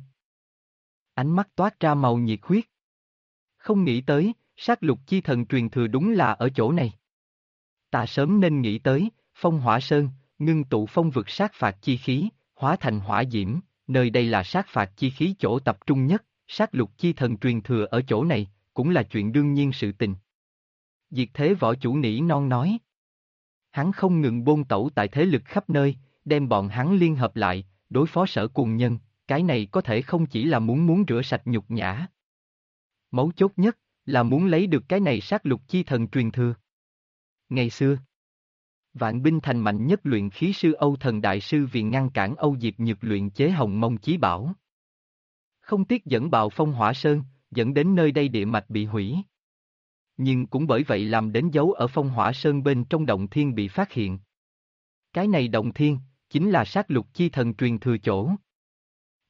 Ánh mắt toát ra màu nhiệt huyết. Không nghĩ tới, sát lục chi thần truyền thừa đúng là ở chỗ này. Ta sớm nên nghĩ tới, phong hỏa sơn, ngưng tụ phong vực sát phạt chi khí, hóa thành hỏa diễm, nơi đây là sát phạt chi khí chỗ tập trung nhất, sát lục chi thần truyền thừa ở chỗ này, cũng là chuyện đương nhiên sự tình. Diệt thế võ chủ nỉ non nói. Hắn không ngừng bôn tẩu tại thế lực khắp nơi, đem bọn hắn liên hợp lại, đối phó Sở Cuồng nhân, cái này có thể không chỉ là muốn rửa sạch nhục nhã. Mấu chốt nhất, là muốn lấy được cái này sát lục chi thần truyền thừa. Ngày xưa, Vạn binh thành mạnh nhất luyện khí sư Âu Thần Đại Sư vì ngăn cản Âu Diệp Nhược luyện chế hồng mông chí bảo. Không tiếc dẫn bạo phong hỏa sơn, dẫn đến nơi đây địa mạch bị hủy. Nhưng cũng bởi vậy làm đến dấu ở phong hỏa sơn bên trong động thiên bị phát hiện. Cái này động thiên, chính là sát lục chi thần truyền thừa chỗ.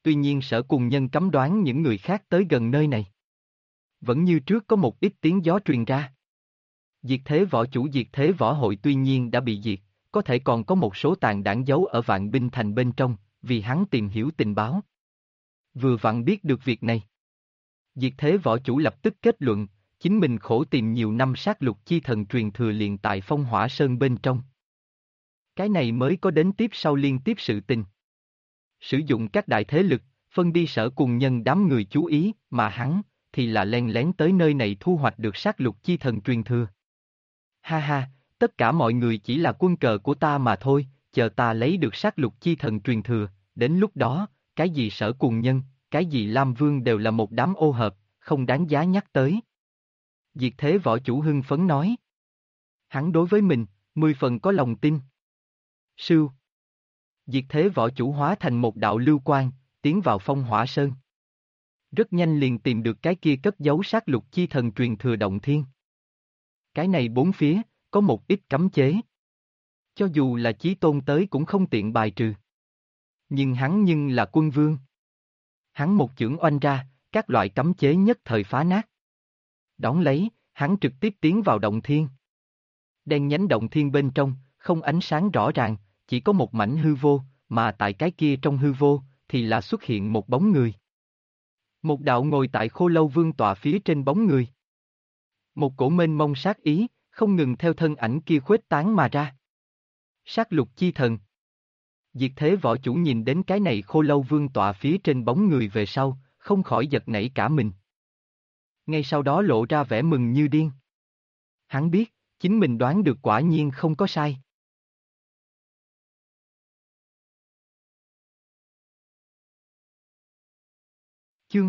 tuy nhiên Sở Cùng Nhân cấm đoán những người khác tới gần nơi này. Vẫn như trước có một ít tiếng gió truyền ra. Diệt thế võ chủ diệt thế võ hội tuy nhiên đã bị diệt, có thể còn có một số tàn đảng giấu ở Vạn Binh Thành bên trong, vì hắn tìm hiểu tình báo. Vừa vặn biết được việc này. Diệt thế võ chủ lập tức kết luận, chính mình khổ tìm nhiều năm sát lục chi thần truyền thừa liền tại Phong Hỏa Sơn bên trong. Cái này mới có đến tiếp sau liên tiếp sự tình. Sử dụng các đại thế lực, phân đi Sở Cùng Nhân đám người chú ý, mà hắn, thì là len lén tới nơi này thu hoạch được sát lục chi thần truyền thừa. Ha ha, tất cả mọi người chỉ là quân cờ của ta mà thôi, chờ ta lấy được sát lục chi thần truyền thừa, đến lúc đó, cái gì Sở Cùng Nhân, cái gì Lam Vương đều là một đám ô hợp, không đáng giá nhắc tới. Diệt thế võ chủ hưng phấn nói. Hắn đối với mình, 10 phần có lòng tin. Sưu. Diệt thế võ chủ hóa thành một đạo lưu quang, tiến vào Phong Hỏa Sơn. Rất nhanh liền tìm được cái kia cất giấu sát lục chi thần truyền thừa động thiên. Cái này bốn phía, có một ít cấm chế. Cho dù là chí tôn tới cũng không tiện bài trừ. Nhưng hắn là quân vương. Hắn một chưởng oanh ra, các loại cấm chế nhất thời phá nát. Đón lấy, hắn trực tiếp tiến vào động thiên. Đen nhánh động thiên bên trong, không ánh sáng rõ ràng, chỉ có một mảnh hư vô, mà tại cái kia trong hư vô, thì là xuất hiện một bóng người. Một đạo ngồi tại Khô Lâu Vương tọa phía trên bóng người. Một cổ mênh mông sát ý, không ngừng theo thân ảnh kia khuếch tán mà ra. Sát lục chi thần. Diệt thế võ chủ nhìn đến cái này Khô Lâu Vương tọa phía trên bóng người về sau, không khỏi giật nảy cả mình. Ngay sau đó lộ ra vẻ mừng như điên. Hắn biết, chính mình đoán được quả nhiên không có sai. Chương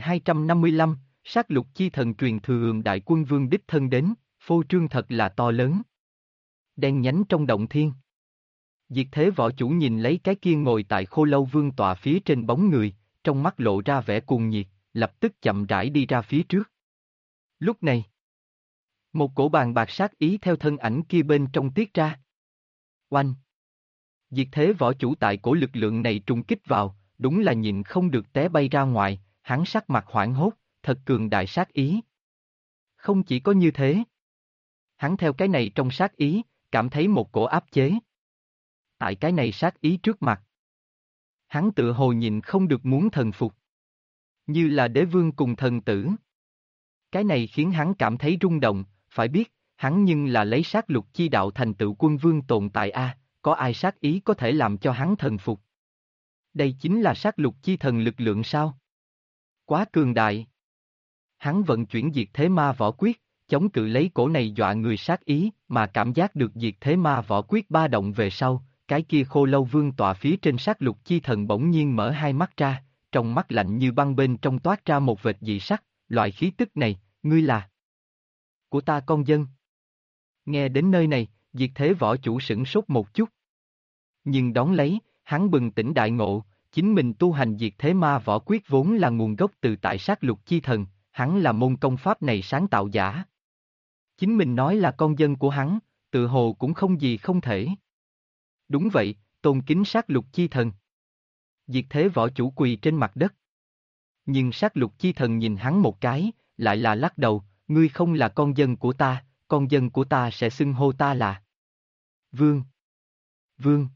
2255, sát lục chi thần truyền thừa đại quân vương đích thân đến, phô trương thật là to lớn. Đen nhánh trong động thiên. Diệt thế võ chủ nhìn lấy cái kia ngồi tại Khô Lâu Vương tọa phía trên bóng người, trong mắt lộ ra vẻ cuồng nhiệt, lập tức chậm rãi đi ra phía trước. Lúc này, một cổ bàn bạc sát ý theo thân ảnh kia bên trong tiết ra. Oanh! Diệt thế võ chủ tại cổ lực lượng này trùng kích vào, đúng là nhịn không được té bay ra ngoài, hắn sắc mặt hoảng hốt, thật cường đại sát ý. Không chỉ có như thế. Hắn theo cái này trong sát ý, cảm thấy một cổ áp chế. Tại cái này sát ý trước mặt. Hắn tự hồ nhịn không được muốn thần phục. Như là đế vương cùng thần tử. Cái này khiến hắn cảm thấy rung động, phải biết, hắn là lấy sát lục chi đạo thành tựu quân vương tồn tại a, có ai sát ý có thể làm cho hắn thần phục. Đây chính là sát lục chi thần lực lượng sao? Quá cường đại. Hắn vận chuyển diệt thế ma võ quyết, chống cự lấy cổ này dọa người sát ý, mà cảm giác được diệt thế ma võ quyết ba động về sau, cái kia Khô Lâu Vương tọa phía trên sát lục chi thần bỗng nhiên mở hai mắt ra, trong mắt lạnh như băng bên trong toát ra một vệt dị sắc, loại khí tức này, ngươi là của ta con dân. Nghe đến nơi này, diệt thế võ chủ sửng sốt một chút. Nhưng đón lấy, hắn bừng tỉnh đại ngộ, chính mình tu hành diệt thế ma võ quyết vốn là nguồn gốc từ tại sát lục chi thần, hắn là môn công pháp này sáng tạo giả. Chính mình nói là con dân của hắn, tự hồ cũng không gì không thể. Đúng vậy, tôn kính sát lục chi thần. Diệt thế võ chủ quỳ trên mặt đất. Nhưng sát lục chi thần nhìn hắn một cái, lại là lắc đầu, ngươi không là con dân của ta sẽ xưng hô ta là Vương. Vương.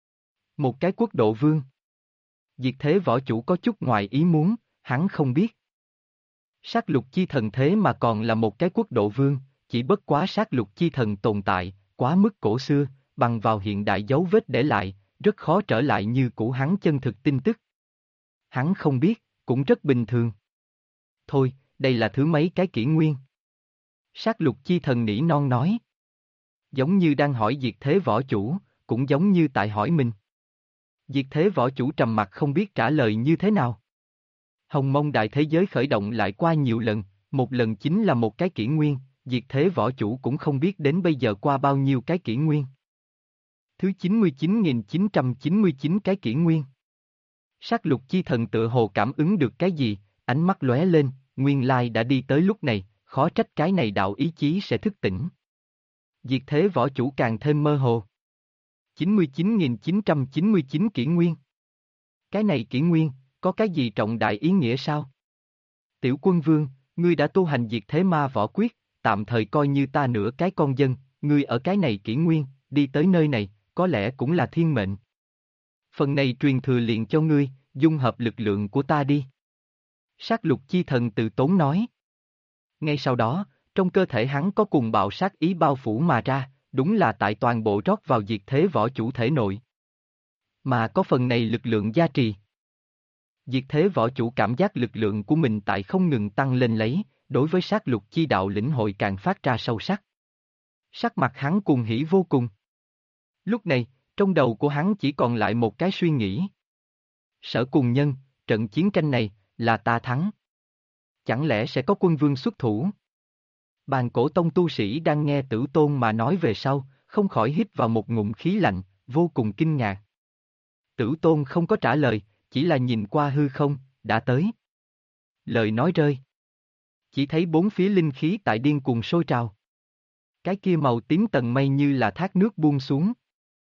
Một cái quốc độ vương. Diệt thế võ chủ có chút ngoài ý muốn, hắn không biết. Sát lục chi thần thế mà còn là một cái quốc độ vương, chỉ bất quá sát lục chi thần tồn tại, quá mức cổ xưa, bằng vào hiện đại dấu vết để lại, rất khó trở lại như cũ hắn chân thực tin tức. Hắn không biết, cũng rất bình thường. Thôi, đây là thứ mấy cái kỷ nguyên. Sát lục chi thần nỉ non nói. Giống như đang hỏi diệt thế võ chủ, cũng giống như tại hỏi mình. Diệt thế võ chủ trầm mặc không biết trả lời như thế nào. Hồng mông đại thế giới khởi động lại qua nhiều lần, một lần chính là một cái kỷ nguyên, diệt thế võ chủ cũng không biết đến bây giờ qua bao nhiêu cái kỷ nguyên. Thứ 99.999 cái kỷ nguyên. Sát lục chi thần tựa hồ cảm ứng được cái gì, ánh mắt lóe lên, nguyên lai đã đi tới lúc này, khó trách cái này đạo ý chí sẽ thức tỉnh. Diệt thế võ chủ càng thêm mơ hồ. 99.999 kỷ nguyên. Cái này kỷ nguyên, có cái gì trọng đại ý nghĩa sao? Tiểu Quân Vương, ngươi đã tu hành diệt thế ma võ quyết, tạm thời coi như ta nửa cái con dân, ngươi ở cái này kỷ nguyên, đi tới nơi này, có lẽ cũng là thiên mệnh. Phần này truyền thừa liền cho ngươi, dung hợp lực lượng của ta đi. Sát lục chi thần từ tốn nói. Ngay sau đó, trong cơ thể hắn có cùng bạo sát ý bao phủ mà ra, đúng là tại toàn bộ rót vào diệt thế võ chủ thể nội. Mà có phần này lực lượng gia trì. Diệt thế võ chủ cảm giác lực lượng của mình tại không ngừng tăng lên lấy, đối với sát lục chi đạo lĩnh hội càng phát ra sâu sắc. Sắc mặt hắn cuồng hỉ vô cùng. Lúc này, trong đầu của hắn chỉ còn lại một cái suy nghĩ. Sở Cùng Nhân, trận chiến tranh này, là ta thắng. Chẳng lẽ sẽ có quân vương xuất thủ? Bàn cổ tông tu sĩ đang nghe Tử Tôn mà nói về sau, không khỏi hít vào một ngụm khí lạnh, vô cùng kinh ngạc. Tử Tôn không có trả lời, chỉ là nhìn qua hư không, đã tới. Lời nói rơi. Chỉ thấy bốn phía linh khí tại điên cuồng sôi trào. Cái kia màu tím tầng mây như là thác nước buông xuống.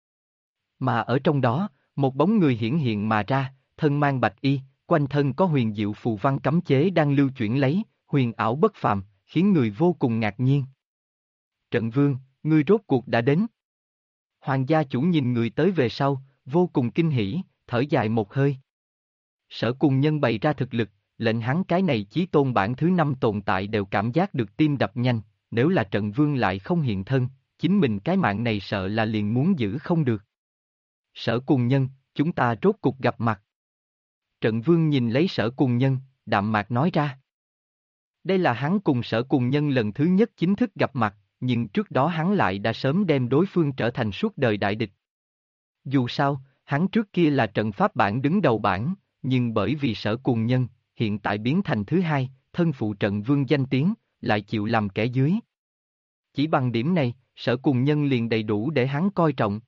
Mà ở trong đó, một bóng người hiển hiện mà ra, thân mang bạch y, quanh thân có huyền diệu phù văn cấm chế đang lưu chuyển lấy, huyền ảo bất phàm, khiến người vô cùng ngạc nhiên. Trận Vương, ngươi rốt cuộc đã đến. Hoàng gia chủ nhìn người tới về sau, vô cùng kinh hỉ, thở dài một hơi. Sở Cùng Nhân bày ra thực lực, lệnh hắn cái này chí tôn bản thứ 5 tồn tại đều cảm giác được tim đập nhanh, nếu là Trận Vương lại không hiện thân, chính mình cái mạng này sợ là liền muốn giữ không được. Sở Cùng Nhân, chúng ta rốt cuộc gặp mặt. Trận Vương nhìn lấy Sở Cùng Nhân, đạm mạc nói ra. Đây là hắn cùng Sở Cùng Nhân lần thứ nhất chính thức gặp mặt, nhưng trước đó hắn lại đã sớm đem đối phương trở thành suốt đời đại địch. Dù sao, hắn trước kia là trận pháp bảng đứng đầu bảng, nhưng bởi vì Sở Cùng Nhân, hiện tại biến thành thứ hai, thân phụ Trận Vương danh tiếng, lại chịu làm kẻ dưới. Chỉ bằng điểm này, Sở Cùng Nhân liền đầy đủ để hắn coi trọng.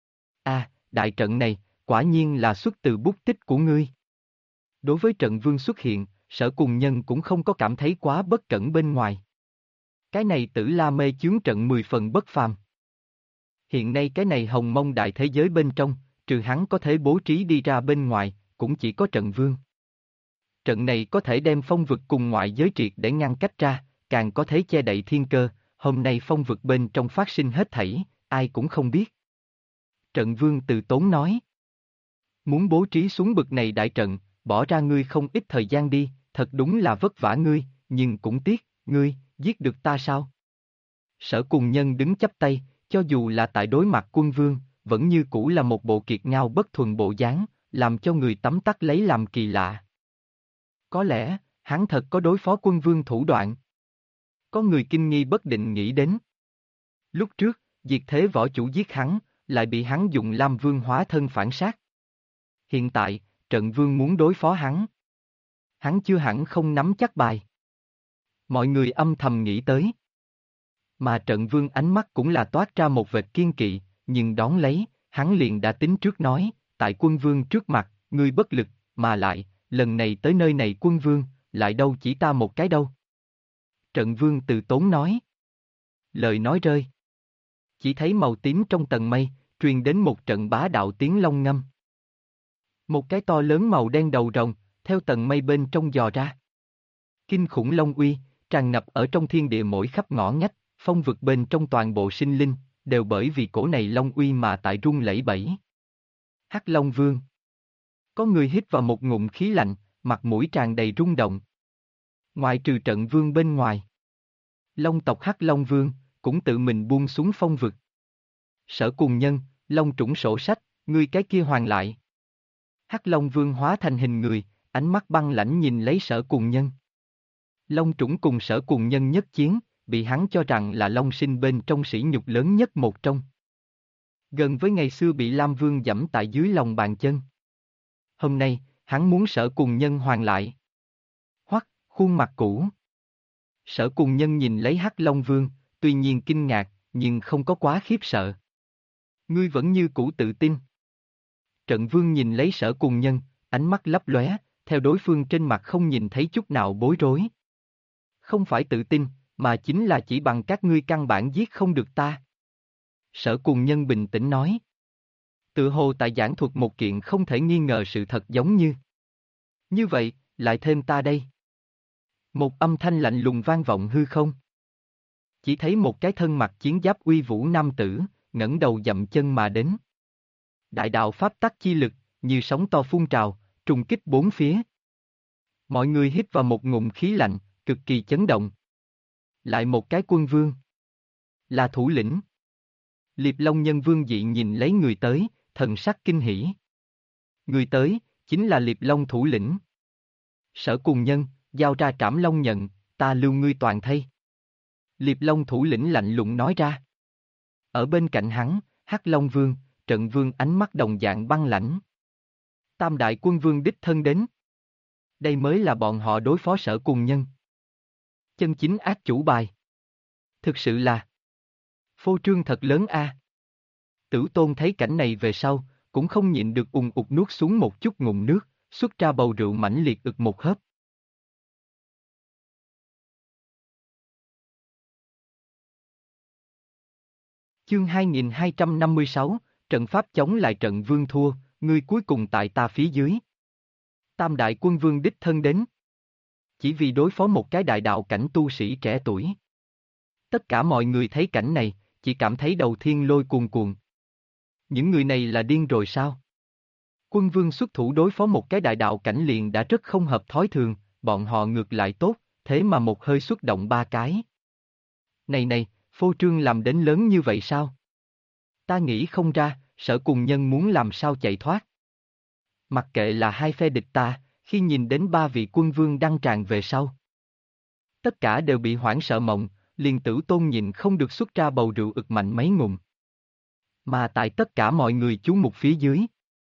Đại trận này, quả nhiên là xuất từ bút tích của ngươi. Đối với Trận Vương xuất hiện, Sở Cùng Nhân cũng không có cảm thấy quá bất cẩn bên ngoài. Cái này Tử La mê chướng trận 10 phần bất phàm. Hiện nay cái này hồng mông đại thế giới bên trong, trừ hắn có thể bố trí đi ra bên ngoài, cũng chỉ có Trận Vương. Trận này có thể đem phong vực cùng ngoại giới triệt để ngăn cách ra, càng có thể che đậy thiên cơ, hôm nay phong vực bên trong phát sinh hết thảy, ai cũng không biết. Trận Vương từ tốn nói. Muốn bố trí xuống bực này đại trận, bỏ ra ngươi không ít thời gian đi, thật đúng là vất vả ngươi, nhưng cũng tiếc, ngươi, giết được ta sao? Sở Cùng Nhân đứng chắp tay, cho dù là tại đối mặt quân vương, vẫn như cũ là một bộ kiệt ngao bất thuần bộ dáng, làm cho người tấm tắc lấy làm kỳ lạ. Có lẽ, hắn thật có đối phó quân vương thủ đoạn. Có người kinh nghi bất định nghĩ đến. Lúc trước, diệt thế võ chủ giết hắn, lại bị hắn dùng Lam Vương hóa thân phản sát. Hiện tại, Trận Vương muốn đối phó hắn. Hắn chưa hẳn không nắm chắc bài. Mọi người âm thầm nghĩ tới. Mà Trận Vương ánh mắt cũng là toát ra một vệt kiên kỵ, nhưng đón lấy, hắn liền đã tính trước nói, tại quân vương trước mặt, ngươi bất lực, mà lại, lần này tới nơi này quân vương, lại đâu chỉ ta một cái đâu. Trận Vương từ tốn nói. Lời nói rơi. Chỉ thấy màu tím trong tầng mây, truyền đến một trận bá đạo tiếng long ngâm. Một cái to lớn màu đen đầu rồng, theo tầng mây bên trong dò ra. Kinh khủng long uy, tràn ngập ở trong thiên địa mỗi khắp ngõ ngách, phong vực bên trong toàn bộ sinh linh, đều bởi vì cổ này long uy mà tại run lẩy bẩy. Hắc Long Vương. Có người hít vào một ngụm khí lạnh, mặt mũi tràn đầy rung động. Ngoại trừ Trận Vương bên ngoài, Long tộc Hắc Long Vương cũng tự mình buông xuống phong vực. Sở Cùng Nhân, Long trũng sổ sách, ngươi cái kia hoàn lại. Hắc Long Vương hóa thành hình người, ánh mắt băng lãnh nhìn lấy Sở Cùng Nhân. Long trũng cùng Sở Cùng Nhân nhất chiến, bị hắn cho rằng là Long sinh bên trong sỉ nhục lớn nhất một trong. Gần với ngày xưa bị Lam Vương giẫm tại dưới lòng bàn chân. Hôm nay, hắn muốn Sở Cùng Nhân hoàn lại. Hoắc, khuôn mặt cũ. Sở Cùng Nhân nhìn lấy Hắc Long Vương, tuy nhiên kinh ngạc, nhưng không có quá khiếp sợ. Ngươi vẫn như cũ tự tin. Trận Vương nhìn lấy Sở Cùng Nhân, ánh mắt lấp lóe, theo đối phương trên mặt không nhìn thấy chút nào bối rối. Không phải tự tin, mà chính là chỉ bằng các ngươi căn bản giết không được ta. Sở Cùng Nhân bình tĩnh nói. Tự hồ tại giảng thuật một kiện không thể nghi ngờ sự thật giống như. Như vậy, lại thêm ta đây. Một âm thanh lạnh lùng vang vọng hư không. Chỉ thấy một cái thân mặc chiến giáp uy vũ nam tử, ngẩng đầu dậm chân mà đến. Đại đạo pháp tắc chi lực, như sóng to phun trào, trùng kích bốn phía. Mọi người hít vào một ngụm khí lạnh, cực kỳ chấn động. Lại một cái quân vương. Là thủ lĩnh. Liệp Long Nhân Vương dị nhìn lấy người tới, thần sắc kinh hỉ. Người tới, chính là Liệp Long thủ lĩnh. Sở Cùng Nhân, giao ra Trảm Long nhận, ta lưu ngươi toàn thây. Liệp Long thủ lĩnh lạnh lùng nói ra. Ở bên cạnh hắn, Hắc Long Vương, Trận Vương ánh mắt đồng dạng băng lãnh. Tam đại quân vương đích thân đến. Đây mới là bọn họ đối phó Sở Cùng Nhân. Chân chính ác chủ bài. Thực sự là phô trương thật lớn a. Tử Tôn thấy cảnh này về sau, cũng không nhịn được ùng ục nuốt xuống một chút ngụm nước, xuất ra bầu rượu mãnh liệt ực một hớp. Chương 2256, trận pháp chống lại trận vương thua, ngươi cuối cùng tại ta phía dưới. Tam đại quân vương đích thân đến. Chỉ vì đối phó một cái đại đạo cảnh tu sĩ trẻ tuổi. Tất cả mọi người thấy cảnh này, chỉ cảm thấy đầu thiên lôi cuồn cuộn. Những người này là điên rồi sao? Quân vương xuất thủ đối phó một cái đại đạo cảnh liền đã rất không hợp thói thường, bọn họ ngược lại tốt, thế mà một hơi xuất động ba cái. Này, phô trương làm đến lớn như vậy sao? Ta nghĩ không ra, Sở Cùng Nhân muốn làm sao chạy thoát. Mặc kệ là hai phe địch ta, khi nhìn đến ba vị quân vương đăng tràn về sau. Tất cả đều bị hoảng sợ mộng, liền Tử Tôn nhìn không được xuất ra bầu rượu ực mạnh mấy ngụm. Mà tại tất cả mọi người chú mục phía dưới.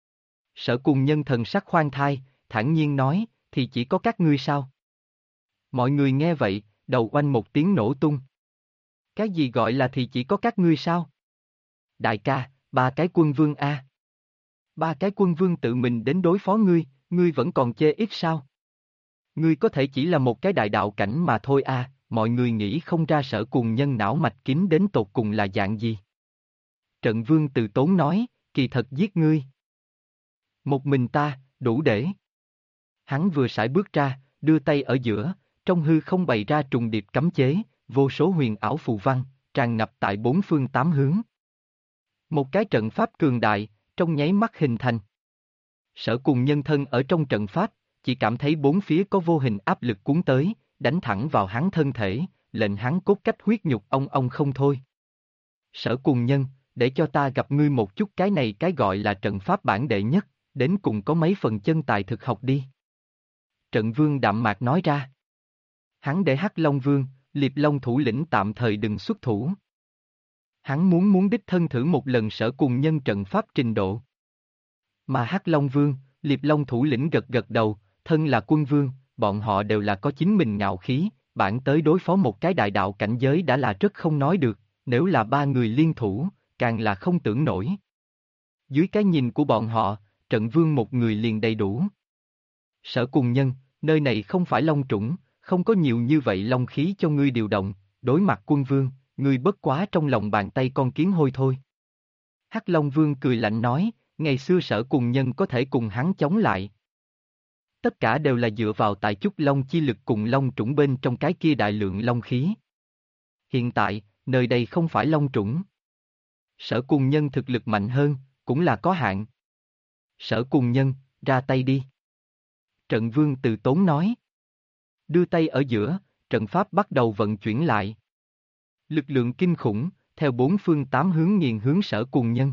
Sở Cùng Nhân thần sắc khoan thai, thản nhiên nói, thì chỉ có các ngươi sao? Mọi người nghe vậy, đầu oanh một tiếng nổ tung. Cái gì gọi là thì chỉ có các ngươi sao? Đại ca, ba cái quân vương a. Ba cái quân vương tự mình đến đối phó ngươi, ngươi vẫn còn chê ít sao? Ngươi có thể chỉ là một cái đại đạo cảnh mà thôi a. Mọi người nghĩ không ra Sở Cùng Nhân não mạch kín đến tột cùng là dạng gì. Trận Vương từ tốn nói, kỳ thật giết ngươi. Một mình ta, đủ để. Hắn vừa sải bước ra, đưa tay ở giữa, trong hư không bày ra trùng điệp cấm chế, vô số huyền ảo phù văn, tràn ngập tại bốn phương tám hướng. Một cái trận pháp cường đại, trong nháy mắt hình thành. Sở Cùng Nhân thân ở trong trận pháp, chỉ cảm thấy bốn phía có vô hình áp lực cuốn tới, đánh thẳng vào hắn thân thể, lệnh hắn cốt cách huyết nhục ong không thôi. Sở Cùng Nhân, để cho ta gặp ngươi một chút, cái này cái gọi là trận pháp bản đệ nhất, đến cùng có mấy phần chân tài thực học đi. Trận Vương đạm mạc nói ra. Hắn để Hắc Long Vương, Liệp Long thủ lĩnh tạm thời đừng xuất thủ. Hắn muốn đích thân thử một lần Sở Cùng Nhân trận pháp trình độ. Mà Hắc Long Vương, Liệp Long thủ lĩnh gật gật đầu, thân là quân vương, bọn họ đều là có chính mình ngạo khí, bản tới đối phó một cái đại đạo cảnh giới đã là rất không nói được, nếu là ba người liên thủ, càng là không tưởng nổi. Dưới cái nhìn của bọn họ, Trận Vương một người liền đầy đủ. Sở Cùng Nhân, nơi này không phải Long Trũng, không có nhiều như vậy long khí cho ngươi điều động, đối mặt quân vương, ngươi bất quá trong lòng bàn tay con kiến hôi thôi. Hắc Long Vương cười lạnh nói, ngày xưa Sở Cùng Nhân có thể cùng hắn chống lại. Tất cả đều là dựa vào tại chút long chi lực cùng Long Trũng bên trong cái kia đại lượng long khí. Hiện tại, nơi đây không phải Long Trũng. Sở Cùng Nhân thực lực mạnh hơn, cũng là có hạn. Sở Cùng Nhân, ra tay đi. Trận Vương từ tốn nói. Đưa tay ở giữa, trận pháp bắt đầu vận chuyển lại. Lực lượng kinh khủng, theo bốn phương tám hướng nghiền hướng Sở Cùng Nhân.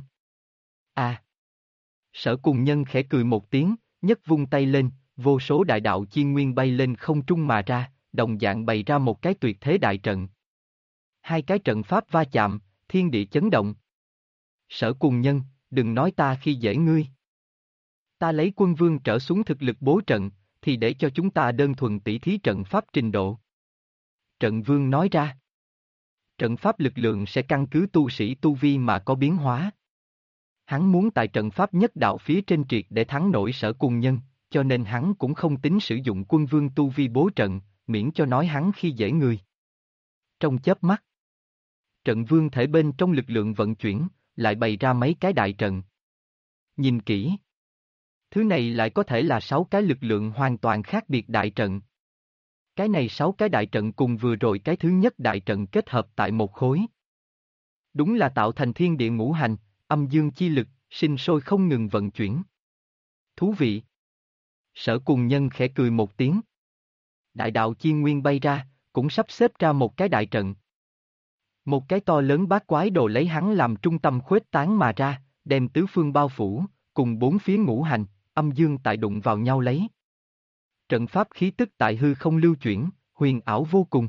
Sở Cùng Nhân khẽ cười một tiếng, nhấc vung tay lên, vô số đại đạo chi nguyên bay lên không trung mà ra, đồng dạng bày ra một cái tuyệt thế đại trận. Hai cái trận pháp va chạm, thiên địa chấn động. Sở Cùng Nhân, đừng nói ta khi dễ ngươi. Ta lấy quân vương trở xuống thực lực bố trận, thì để cho chúng ta đơn thuần tỉ thí trận pháp trình độ. Trận Vương nói ra. Trận pháp lực lượng sẽ căn cứ tu sĩ tu vi mà có biến hóa. Hắn muốn tại trận pháp nhất đạo phía trên triệt để thắng nổi Sở Cùng Nhân, cho nên hắn cũng không tính sử dụng quân vương tu vi bố trận, miễn cho nói hắn khi dễ người. Trong chớp mắt, trận vương thể bên trong lực lượng vận chuyển, lại bày ra mấy cái đại trận. Nhìn kỹ, Thứ này lại có thể là 6 cái lực lượng hoàn toàn khác biệt đại trận. Cái này 6 cái đại trận cùng vừa rồi cái thứ nhất đại trận kết hợp tại một khối. Đúng là tạo thành thiên địa ngũ hành, âm dương chi lực, sinh sôi không ngừng vận chuyển. Thú vị. Sở Cùng Nhân khẽ cười một tiếng. Đại đạo chi nguyên bay ra, cũng sắp xếp ra một cái đại trận. Một cái to lớn bát quái đồ lấy hắn làm trung tâm khuếch tán mà ra, đem tứ phương bao phủ, cùng bốn phía ngũ hành, âm dương tại đụng vào nhau lấy. Trận pháp khí tức tại hư không lưu chuyển, huyền ảo vô cùng.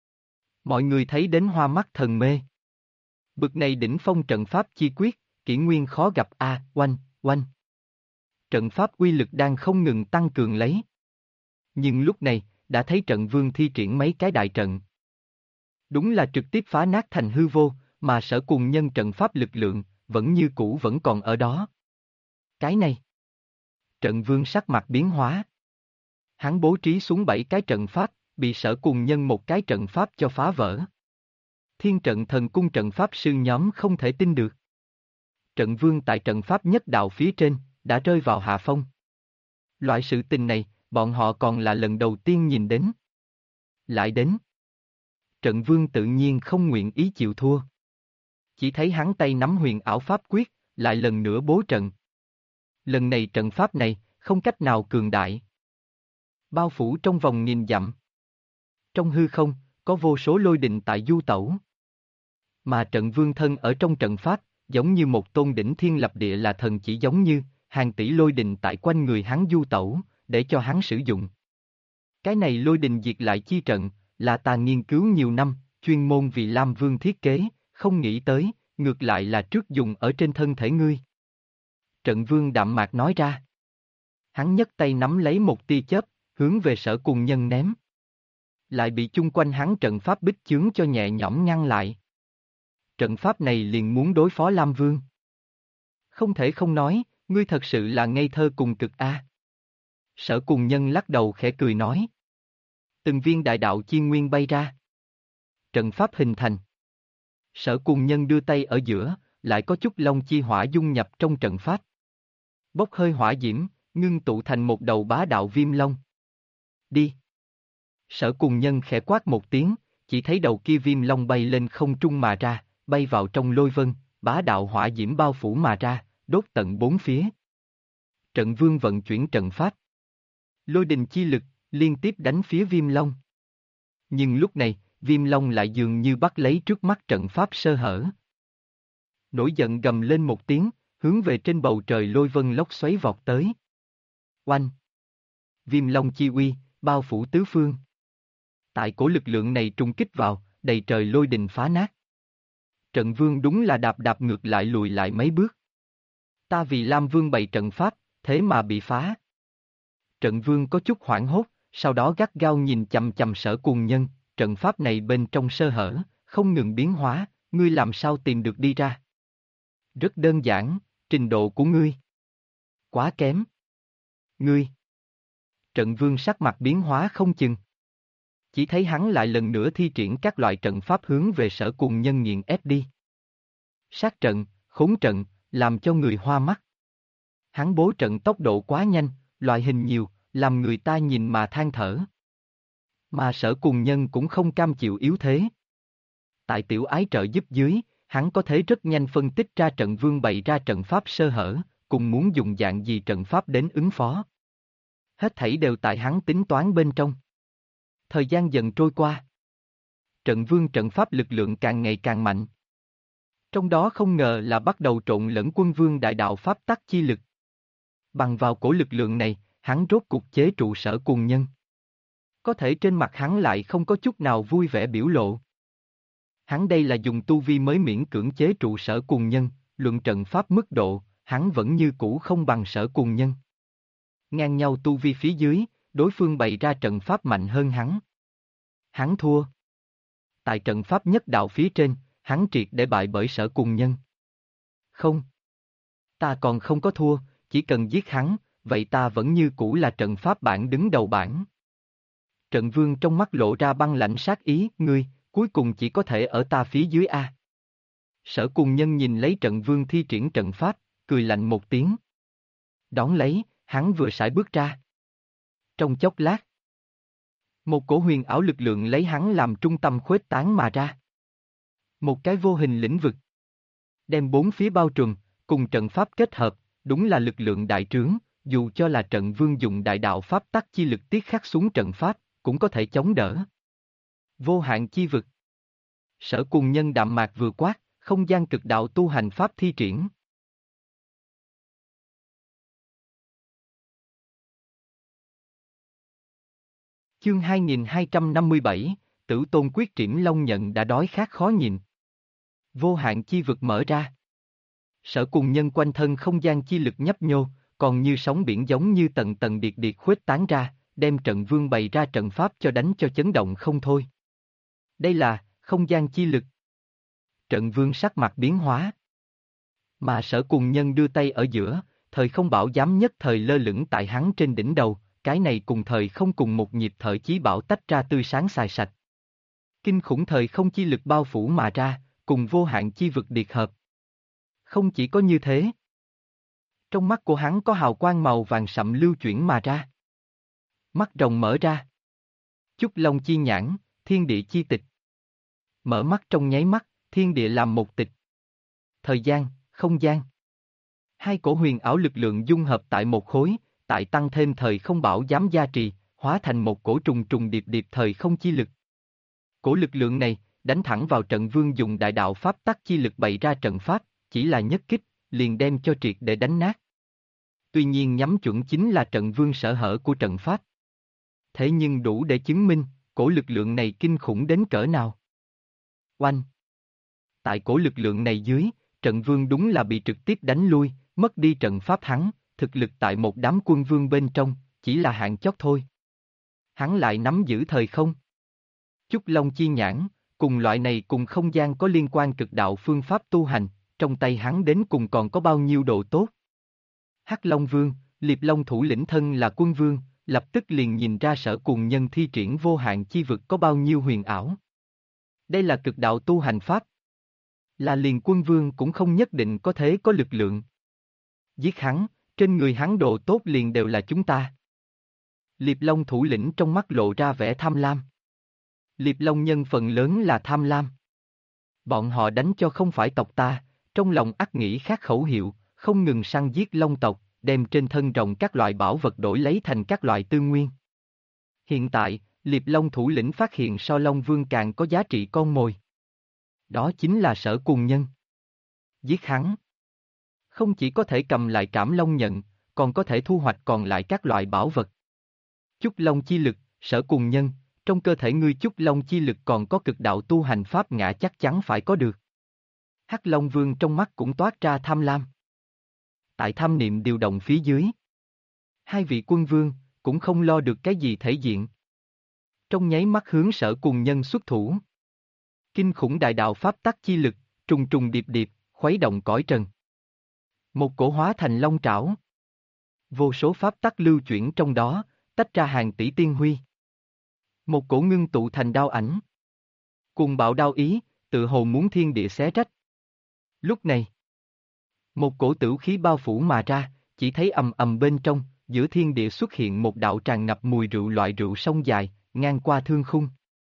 Mọi người thấy đến hoa mắt thần mê. Bực này đỉnh phong trận pháp chi quyết, kỷ nguyên khó gặp oanh, oanh. Trận pháp uy lực đang không ngừng tăng cường lấy. Nhưng lúc này, đã thấy trận vương thi triển mấy cái đại trận. Đúng là trực tiếp phá nát thành hư vô, mà Sở Cùng Nhân trận pháp lực lượng, vẫn như cũ vẫn còn ở đó. Cái này. Trận vương sắc mặt biến hóa. Hắn bố trí xuống 7 cái trận pháp, bị Sở Cùng Nhân một cái trận pháp cho phá vỡ. Thiên trận thần cung trận pháp sư nhóm không thể tin được. Trận vương tại trận pháp nhất đạo phía trên, đã rơi vào hạ phong. Loại sự tình này, bọn họ còn là lần đầu tiên nhìn đến. Lại đến. Trận vương tự nhiên không nguyện ý chịu thua. Chỉ thấy hắn tay nắm huyền ảo pháp quyết, lại lần nữa bố trận. Lần này trận pháp này, không cách nào cường đại. Bao phủ trong vòng nghìn dặm. Trong hư không, có vô số lôi đình tại du tẩu. Mà trận vương thân ở trong trận pháp, giống như một tôn đỉnh thiên lập địa là thần chỉ giống như, hàng tỷ lôi đình tại quanh người hắn du tẩu, để cho hắn sử dụng. Cái này lôi đình diệt lại chi trận, là ta nghiên cứu nhiều năm, chuyên môn vì Lam Vương thiết kế, không nghĩ tới, ngược lại là trước dùng ở trên thân thể ngươi. Trận vương đạm mạc nói ra. Hắn nhấc tay nắm lấy một tia chớp, hướng về Sở Cùng Nhân ném. Lại bị chung quanh hắn trận pháp bích chướng cho nhẹ nhõm ngăn lại. Trận pháp này liền muốn đối phó Lam Vương. Không thể không nói, ngươi thật sự là ngây thơ cùng cực a. Sở Cùng Nhân lắc đầu khẽ cười nói. Từng viên đại đạo chi nguyên bay ra. Trận pháp hình thành. Sở Cùng Nhân đưa tay ở giữa, lại có chút long chi hỏa dung nhập trong trận pháp. Bốc hơi hỏa diễm, ngưng tụ thành một đầu bá đạo viêm long. Đi. Sở Cùng Nhân khẽ quát một tiếng, chỉ thấy đầu kia viêm long bay lên không trung mà ra, bay vào trong lôi vân, bá đạo hỏa diễm bao phủ mà ra, đốt tận bốn phía. Trận vương vận chuyển trận pháp. Lôi đình chi lực, liên tiếp đánh phía viêm long. Nhưng lúc này, viêm long lại dường như bắt lấy trước mắt trận pháp sơ hở. Nổi giận gầm lên một tiếng, hướng về trên bầu trời lôi vân lốc xoáy vọt tới. Oanh! Viêm long chi uy, bao phủ tứ phương. Tại cổ lực lượng này trùng kích vào, đầy trời lôi đình phá nát. Trận vương đúng là đạp đạp ngược lại lùi lại mấy bước. Ta vì Lam Vương bày trận pháp, thế mà bị phá. Trận vương có chút hoảng hốt, sau đó gắt gao nhìn chằm chằm Sở Cùng Nhân, trận pháp này bên trong sơ hở, không ngừng biến hóa, ngươi làm sao tìm được đi ra? Rất đơn giản, trình độ của ngươi. Quá kém. Ngươi. Trận vương sắc mặt biến hóa không chừng. Chỉ thấy hắn lại lần nữa thi triển các loại trận pháp hướng về Sở Cùng Nhân nghiền ép đi. Sát trận, khốn trận, làm cho người hoa mắt. Hắn bố trận tốc độ quá nhanh, loại hình nhiều, làm người ta nhìn mà than thở. Mà Sở Cùng Nhân cũng không cam chịu yếu thế. Tại tiểu ái trợ giúp dưới, hắn có thể rất nhanh phân tích ra trận vương bày ra trận pháp sơ hở, cùng muốn dùng dạng gì trận pháp đến ứng phó. Hết thảy đều tại hắn tính toán bên trong. Thời gian dần trôi qua. Trận vương trận pháp lực lượng càng ngày càng mạnh. Trong đó không ngờ là bắt đầu trộn lẫn quân vương đại đạo pháp tắc chi lực. Bằng vào cổ lực lượng này, hắn rốt cục chế trụ Sở Cùng Nhân. Có thể trên mặt hắn lại không có chút nào vui vẻ biểu lộ. Hắn đây là dùng tu vi mới miễn cưỡng chế trụ Sở Cùng Nhân, luận trận pháp mức độ, hắn vẫn như cũ không bằng Sở Cùng Nhân. Ngang nhau tu vi phía dưới, đối phương bày ra trận pháp mạnh hơn hắn. Hắn thua. Tại trận pháp nhất đạo phía trên, hắn triệt để bại bởi Sở Cùng Nhân. Không. Ta còn không có thua, chỉ cần giết hắn, vậy ta vẫn như cũ là trận pháp bảng đứng đầu bảng. Trận vương trong mắt lộ ra băng lãnh sát ý, ngươi, cuối cùng chỉ có thể ở ta phía dưới a. Sở Cùng Nhân nhìn lấy trận vương thi triển trận pháp, cười lạnh một tiếng. Đón lấy, Hắn vừa sải bước ra. Trong chốc lát, một cổ huyền ảo lực lượng lấy hắn làm trung tâm khuếch tán mà ra. Một cái vô hình lĩnh vực. Đem bốn phía bao trùm, cùng trận pháp kết hợp, đúng là lực lượng đại trướng, dù cho là trận vương dùng đại đạo pháp tắc chi lực tiết khắc xuống trận pháp, cũng có thể chống đỡ. Vô hạn chi vực. Sở Cùng Nhân đạm mạc vừa quát, không gian cực đạo tu hành pháp thi triển. Chương 2257, Tử Tôn quyết Triểm Long Nhận đã đói khát khó nhịn. Vô hạn chi vực mở ra. Sở Cùng Nhân quanh thân không gian chi lực nhấp nhô, còn như sóng biển giống như tầng tầng điệt điệt khuếch tán ra, đem trận vương bày ra trận pháp cho đánh cho chấn động không thôi. Đây là không gian chi lực. Trận vương sắc mặt biến hóa. Mà Sở Cùng Nhân đưa tay ở giữa, thời không bảo giám nhất thời lơ lửng tại hắn trên đỉnh đầu, cái này cùng thời không cùng một nhịp thở chí bảo tách ra tươi sáng xài sạch. Kinh khủng thời không chi lực bao phủ mà ra, cùng vô hạn chi vực điệt hợp. Không chỉ có như thế. Trong mắt của hắn có hào quang màu vàng sậm lưu chuyển mà ra. Mắt rồng mở ra. Chúc Long chi nhãn, thiên địa chi tịch. Mở mắt trong nháy mắt, thiên địa làm một tịch. Thời gian, không gian. Hai cổ huyền ảo lực lượng dung hợp tại một khối, tại tăng thêm thời không bảo giám gia trì, hóa thành một cổ trùng trùng điệp điệp thời không chi lực. Cổ lực lượng này, đánh thẳng vào trận vương dùng đại đạo pháp tắc chi lực bày ra trận pháp, chỉ là nhất kích, liền đem cho triệt để đánh nát. Tuy nhiên nhắm chuẩn chính là trận vương sở hở của trận pháp. Thế nhưng đủ để chứng minh, cổ lực lượng này kinh khủng đến cỡ nào. Oanh! Tại cổ lực lượng này dưới, trận vương đúng là bị trực tiếp đánh lui, mất đi trận pháp hắn, thực lực tại một đám quân vương bên trong, chỉ là hạng chót thôi. Hắn lại nắm giữ thời không. Chúc Long chi nhãn, cùng loại này cùng không gian có liên quan cực đạo phương pháp tu hành, trong tay hắn đến cùng còn có bao nhiêu độ tốt. Hắc Long Vương, Liệp Long thủ lĩnh thân là quân vương, lập tức liền nhìn ra Sở Cùng Nhân thi triển vô hạn chi vực có bao nhiêu huyền ảo. Đây là cực đạo tu hành pháp. Là liền quân vương cũng không nhất định có thế có lực lượng. Giết hắn, trên người hắn độ tốt liền đều là chúng ta. Liệp Long thủ lĩnh trong mắt lộ ra vẻ tham lam. Liệp Long nhân phần lớn là tham lam. Bọn họ đánh cho không phải tộc ta, trong lòng ắt nghĩ khác khẩu hiệu, không ngừng săn giết long tộc, đem trên thân rồng các loại bảo vật đổi lấy thành các loại tư nguyên. Hiện tại, Liệp Long thủ lĩnh phát hiện so Long Vương càng có giá trị con mồi. Đó chính là Sở Cùng Nhân. Giết hắn. Không chỉ có thể cầm lại Trảm Long Nhận, còn có thể thu hoạch còn lại các loại bảo vật. Chúc Long chi lực, Sở Cùng Nhân, trong cơ thể ngươi Chúc Long chi lực còn có cực đạo tu hành pháp ngã chắc chắn phải có được. Hắc Long Vương trong mắt cũng toát ra tham lam. Tại tham niệm điều động phía dưới. Hai vị quân vương, cũng không lo được cái gì thể diện. Trong nháy mắt hướng Sở Cùng Nhân xuất thủ. Kinh khủng đại đạo pháp tắc chi lực, trùng trùng điệp điệp, khuấy động cõi trần. Một cổ hóa thành long trảo. Vô số pháp tắc lưu chuyển trong đó, tách ra hàng tỷ tiên huy. Một cổ ngưng tụ thành đao ảnh. Cùng bạo đao ý, tự hồ muốn thiên địa xé rách. Lúc này, một cổ tử khí bao phủ mà ra, chỉ thấy ầm ầm bên trong, giữa thiên địa xuất hiện một đạo tràn ngập mùi rượu loại rượu sông dài, ngang qua thương khung.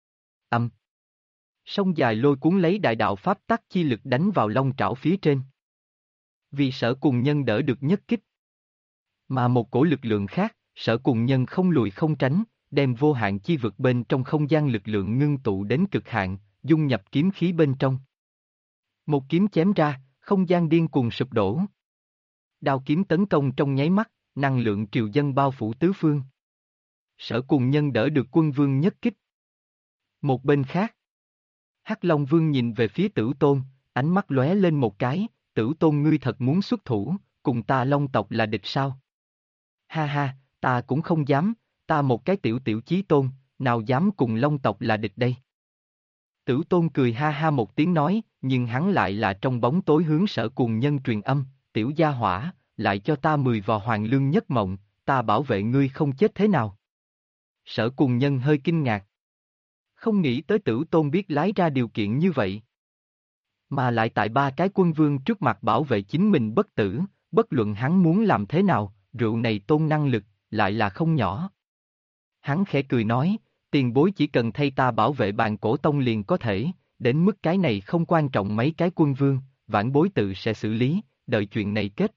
Sông dài lôi cuốn lấy đại đạo pháp tắc chi lực đánh vào long trảo phía trên. Vì Sở Cùng Nhân đỡ được nhất kích. Mà một cổ lực lượng khác, Sở Cùng Nhân không lùi không tránh, đem vô hạn chi vực bên trong không gian lực lượng ngưng tụ đến cực hạn, dung nhập kiếm khí bên trong. Một kiếm chém ra, không gian điên cuồng sụp đổ. Đao kiếm tấn công trong nháy mắt, năng lượng triều dân bao phủ tứ phương. Sở Cùng Nhân đỡ được quân vương nhất kích. Một bên khác, Hắc Long Vương nhìn về phía Tử Tôn, ánh mắt lóe lên một cái, Tử Tôn ngươi thật muốn xuất thủ, cùng ta Long tộc là địch sao? Ha ha, ta cũng không dám, ta một cái tiểu tiểu chí tôn, nào dám cùng Long tộc là địch đây? Tử Tôn cười ha ha một tiếng nói, nhưng hắn lại là trong bóng tối hướng Sở Cùng Nhân truyền âm, tiểu gia hỏa, lại cho ta 10 vò hoàng lương nhất mộng, ta bảo vệ ngươi không chết thế nào? Sở Cùng Nhân hơi kinh ngạc. Không nghĩ tới Tử Tôn biết lái ra điều kiện như vậy. Mà lại tại ba cái quân vương trước mặt bảo vệ chính mình bất tử, bất luận hắn muốn làm thế nào, rượu này tôn năng lực, lại là không nhỏ. Hắn khẽ cười nói, tiền bối chỉ cần thay ta bảo vệ bàn cổ tông liền có thể, đến mức cái này không quan trọng mấy cái quân vương, vãn bối tự sẽ xử lý, đợi chuyện này kết.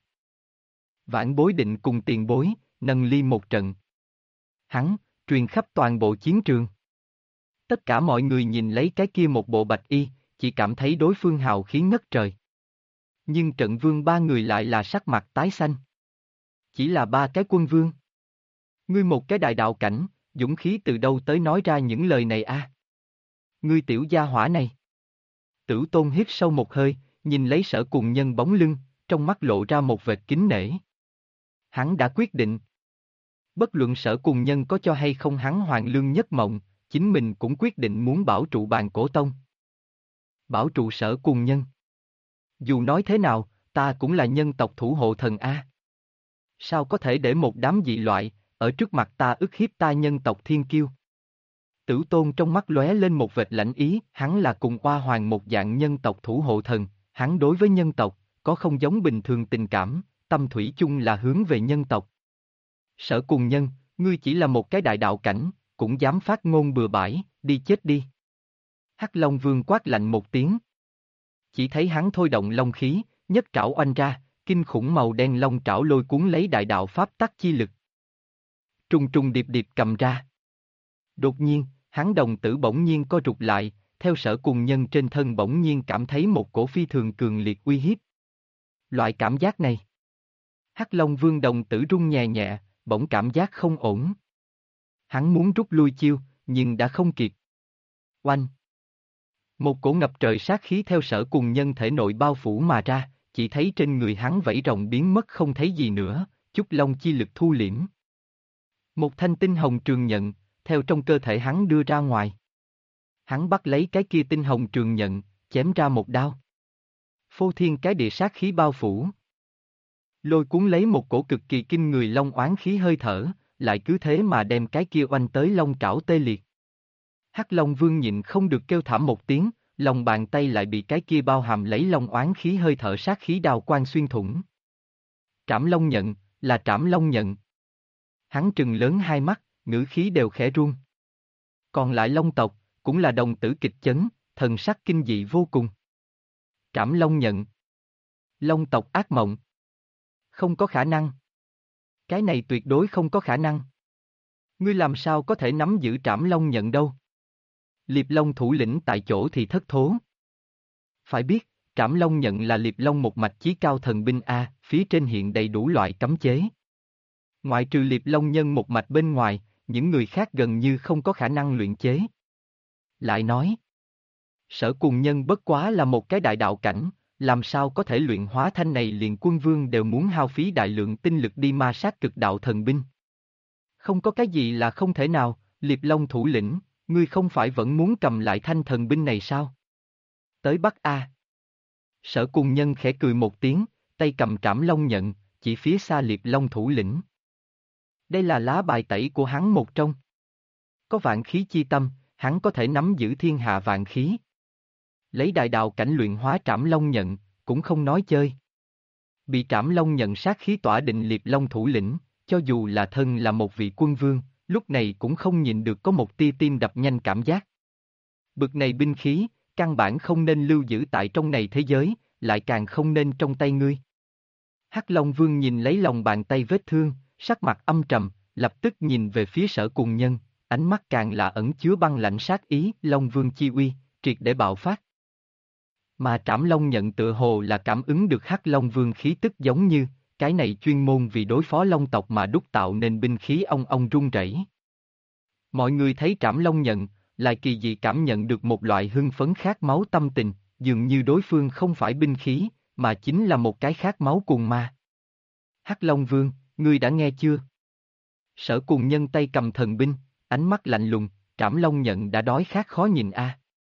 Vãn bối định cùng tiền bối, nâng ly một trận. Hắn, truyền khắp toàn bộ chiến trường. Tất cả mọi người nhìn lấy cái kia một bộ bạch y, chỉ cảm thấy đối phương hào khí ngất trời. Nhưng trận vương ba người lại là sắc mặt tái xanh. Chỉ là ba cái quân vương. Ngươi một cái đại đạo cảnh, dũng khí từ đâu tới nói ra những lời này a? Ngươi tiểu gia hỏa này. Tử Tôn hít sâu một hơi, nhìn lấy Sở Cùng Nhân bóng lưng, trong mắt lộ ra một vệt kính nể. Hắn đã quyết định. Bất luận Sở Cùng Nhân có cho hay không hắn Hoàng Lương Nhất Mộng, chính mình cũng quyết định muốn bảo trụ bàn cổ tông. Bảo trụ Sở Cùng Nhân. Dù nói thế nào, ta cũng là nhân tộc thủ hộ thần A. Sao có thể để một đám dị loại, ở trước mặt ta ức hiếp ta nhân tộc thiên kiêu? Tử Tôn trong mắt lóe lên một vệt lãnh ý, hắn là cùng Oa Hoàng một dạng nhân tộc thủ hộ thần, hắn đối với nhân tộc, có không giống bình thường tình cảm, tâm thủy chung là hướng về nhân tộc. Sở Cùng Nhân, ngươi chỉ là một cái đại đạo cảnh, cũng dám phát ngôn bừa bãi, đi chết đi. Hắc Long Vương quát lạnh một tiếng. Chỉ thấy hắn thôi động long khí, nhất trảo oanh ra, kinh khủng màu đen long trảo lôi cuốn lấy đại đạo pháp tắc chi lực. Trùng trùng điệp điệp cầm ra. Đột nhiên, hắn đồng tử bỗng nhiên co rụt lại, theo Sở Cùng Nhân trên thân bỗng nhiên cảm thấy một cổ phi thường cường liệt uy hiếp. Loại cảm giác này. Hắc Long Vương đồng tử rung nhẹ nhẹ, bỗng cảm giác không ổn. Hắn muốn rút lui chiêu, nhưng đã không kịp. Oanh! Một cổ ngập trời sát khí theo Sở Cùng Nhân thể nội bao phủ mà ra, chỉ thấy trên người hắn vẫy rồng biến mất không thấy gì nữa, chút long chi lực thu liễm. Một thanh tinh hồng trường nhận, theo trong cơ thể hắn đưa ra ngoài. Hắn bắt lấy cái kia tinh hồng trường nhận, chém ra một đao. Phô thiên cái địa sát khí bao phủ. Lôi cuốn lấy một cổ cực kỳ kinh người long oán khí hơi thở, lại cứ thế mà đem cái kia oanh tới long trảo tê liệt. Hắc Long Vương nhịn không được kêu thảm một tiếng, lòng bàn tay lại bị cái kia bao hàm lấy long oán khí hơi thở sát khí đao quang xuyên thủng. Trảm Long Nhận, là Trảm Long Nhận. Hắn trừng lớn hai mắt, ngữ khí đều khẽ run. Còn lại Long tộc, cũng là đồng tử kịch chấn, thần sắc kinh dị vô cùng. Trảm Long Nhận. Long tộc ác mộng. Không có khả năng. Cái này tuyệt đối không có khả năng. Ngươi làm sao có thể nắm giữ Trảm Long Nhận đâu? Liệp Long thủ lĩnh tại chỗ thì thất thố. Phải biết, Trảm Long Nhận là Liệp Long một mạch chí cao thần binh A, phía trên hiện đầy đủ loại cấm chế. Ngoại trừ Liệp Long Nhân một mạch bên ngoài, những người khác gần như không có khả năng luyện chế. Lại nói, Sở Cùng Nhân bất quá là một cái đại đạo cảnh, làm sao có thể luyện hóa thanh này liền quân vương đều muốn hao phí đại lượng tinh lực đi ma sát cực đạo thần binh. Không có cái gì là không thể nào, Liệp Long thủ lĩnh, ngươi không phải vẫn muốn cầm lại thanh thần binh này sao? Tới Bắc A. Sở Cùng Nhân khẽ cười một tiếng, tay cầm Trảm Long Nhận, chỉ phía xa Liệp Long thủ lĩnh. Đây là lá bài tẩy của hắn một trong. Có vạn khí chi tâm, hắn có thể nắm giữ thiên hạ vạn khí. Lấy đại đạo cảnh luyện hóa Trảm Long Nhận, cũng không nói chơi. Bị Trảm Long Nhận sát khí tỏa định Liệp Long thủ lĩnh, cho dù là thân là một vị quân vương, lúc này cũng không nhìn được có một tia tim đập nhanh cảm giác. Bực này binh khí, căn bản không nên lưu giữ tại trong này thế giới, lại càng không nên trong tay ngươi. Hắc Long Vương nhìn lấy lòng bàn tay vết thương, sắc mặt âm trầm, lập tức nhìn về phía Sở Cùng Nhân, ánh mắt càng là ẩn chứa băng lạnh sát ý, Long Vương chi uy, triệt để bạo phát. Mà Trảm Long Nhận tựa hồ là cảm ứng được Hắc Long Vương khí tức giống như, cái này chuyên môn vì đối phó Long tộc mà đúc tạo nên binh khí ong ong rung rẩy. Mọi người thấy Trảm Long Nhận, lại kỳ dị cảm nhận được một loại hưng phấn khát máu tâm tình, dường như đối phương không phải binh khí, mà chính là một cái khát máu cuồng ma. Hắc Long Vương, ngươi đã nghe chưa? Sở Cùng Nhân tay cầm thần binh, ánh mắt lạnh lùng, Trảm Long Nhận đã đói khát khó nhìn a.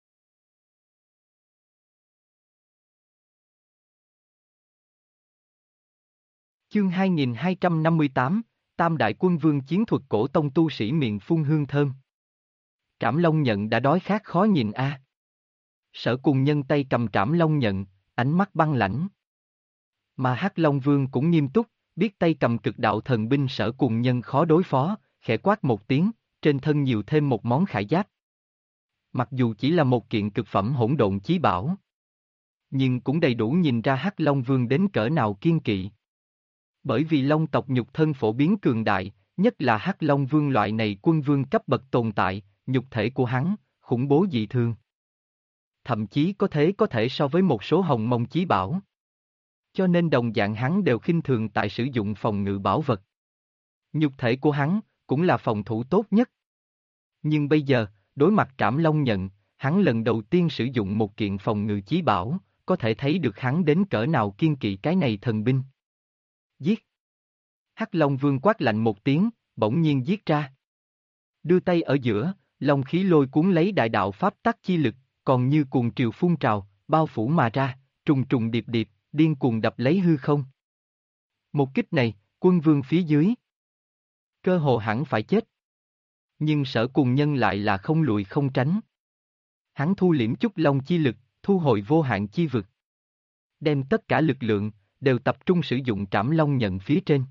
Chương 2258, Tam Đại Quân Vương chiến thuật cổ tông tu sĩ miệng phun hương thơm. Trảm Long Nhận đã đói khát khó nhìn a. Sở Cùng Nhân tay cầm Trảm Long Nhận, ánh mắt băng lãnh. Mà Hắc Long Vương cũng nghiêm túc, biết tay cầm cực đạo thần binh Sở Cùng Nhân khó đối phó, khẽ quát một tiếng, trên thân nhiều thêm một món khải giáp. Mặc dù chỉ là một kiện cực phẩm hỗn độn chí bảo, nhưng cũng đầy đủ nhìn ra Hắc Long Vương đến cỡ nào kiên kỵ. Bởi vì Long tộc nhục thân phổ biến cường đại, nhất là Hắc Long Vương loại này quân vương cấp bậc tồn tại, nhục thể của hắn, khủng bố dị thường. Thậm chí có thể so với một số hồng mông chí bảo. Cho nên đồng dạng hắn đều khinh thường tại sử dụng phòng ngự bảo vật. Nhục thể của hắn, cũng là phòng thủ tốt nhất. Nhưng bây giờ, đối mặt Trảm Long Nhận, hắn lần đầu tiên sử dụng một kiện phòng ngự chí bảo, có thể thấy được hắn đến cỡ nào kiên kỵ cái này thần binh. Giết! Hắc Long Vương quát lạnh một tiếng, bỗng nhiên giết ra. Đưa tay ở giữa, long khí lôi cuốn lấy đại đạo pháp tắc chi lực, còn như cuồng triều phun trào, bao phủ mà ra, trùng trùng điệp điệp, điên cuồng đập lấy hư không. Một kích này, quân vương phía dưới cơ hồ hẳn phải chết. Nhưng Sở Cùng Nhân lại là không lùi không tránh. Hắn thu liễm chút long chi lực, thu hồi vô hạn chi vực. Đem tất cả lực lượng, đều tập trung sử dụng Trảm Long Nhận phía trên.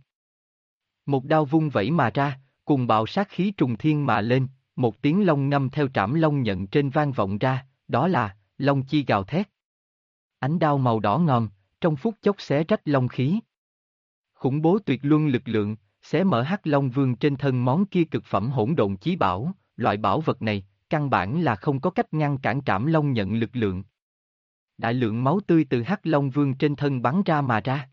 Một đao vung vẩy mà ra, cùng bạo sát khí trùng thiên mà lên, một tiếng long ngâm theo Trảm Long Nhận trên vang vọng ra, đó là long chi gào thét. Ánh đao màu đỏ ngòm, trong phút chốc xé rách long khí. Khủng bố tuyệt luân lực lượng, xé mở Hắc Long Vương trên thân món kia cực phẩm hỗn độn chí bảo, loại bảo vật này, căn bản là không có cách ngăn cản Trảm Long Nhận lực lượng. Đại lượng máu tươi từ Hắc Long Vương trên thân bắn ra mà ra.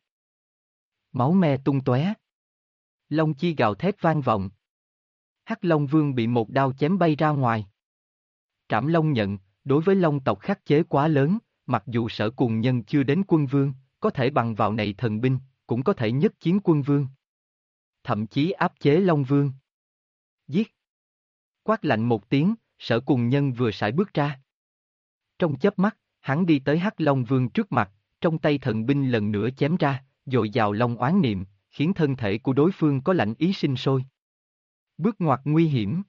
Máu me tung tóe. Long chi gào thét vang vọng. Hắc Long Vương bị một đao chém bay ra ngoài. Trảm Long Nhận, đối với Long tộc khắc chế quá lớn, mặc dù Sở Cùng Nhân chưa đến quân vương, có thể bằng vào này thần binh, cũng có thể nhất chiến quân vương. Thậm chí áp chế Long Vương. Giết! Quát lạnh một tiếng, Sở Cùng Nhân vừa sải bước ra. Trong chớp mắt, hắn đi tới Hắc Long Vương trước mặt, trong tay thần binh lần nữa chém ra, dội dào long oán niệm, khiến thân thể của đối phương có lạnh ý sinh sôi. Bước ngoặt nguy hiểm.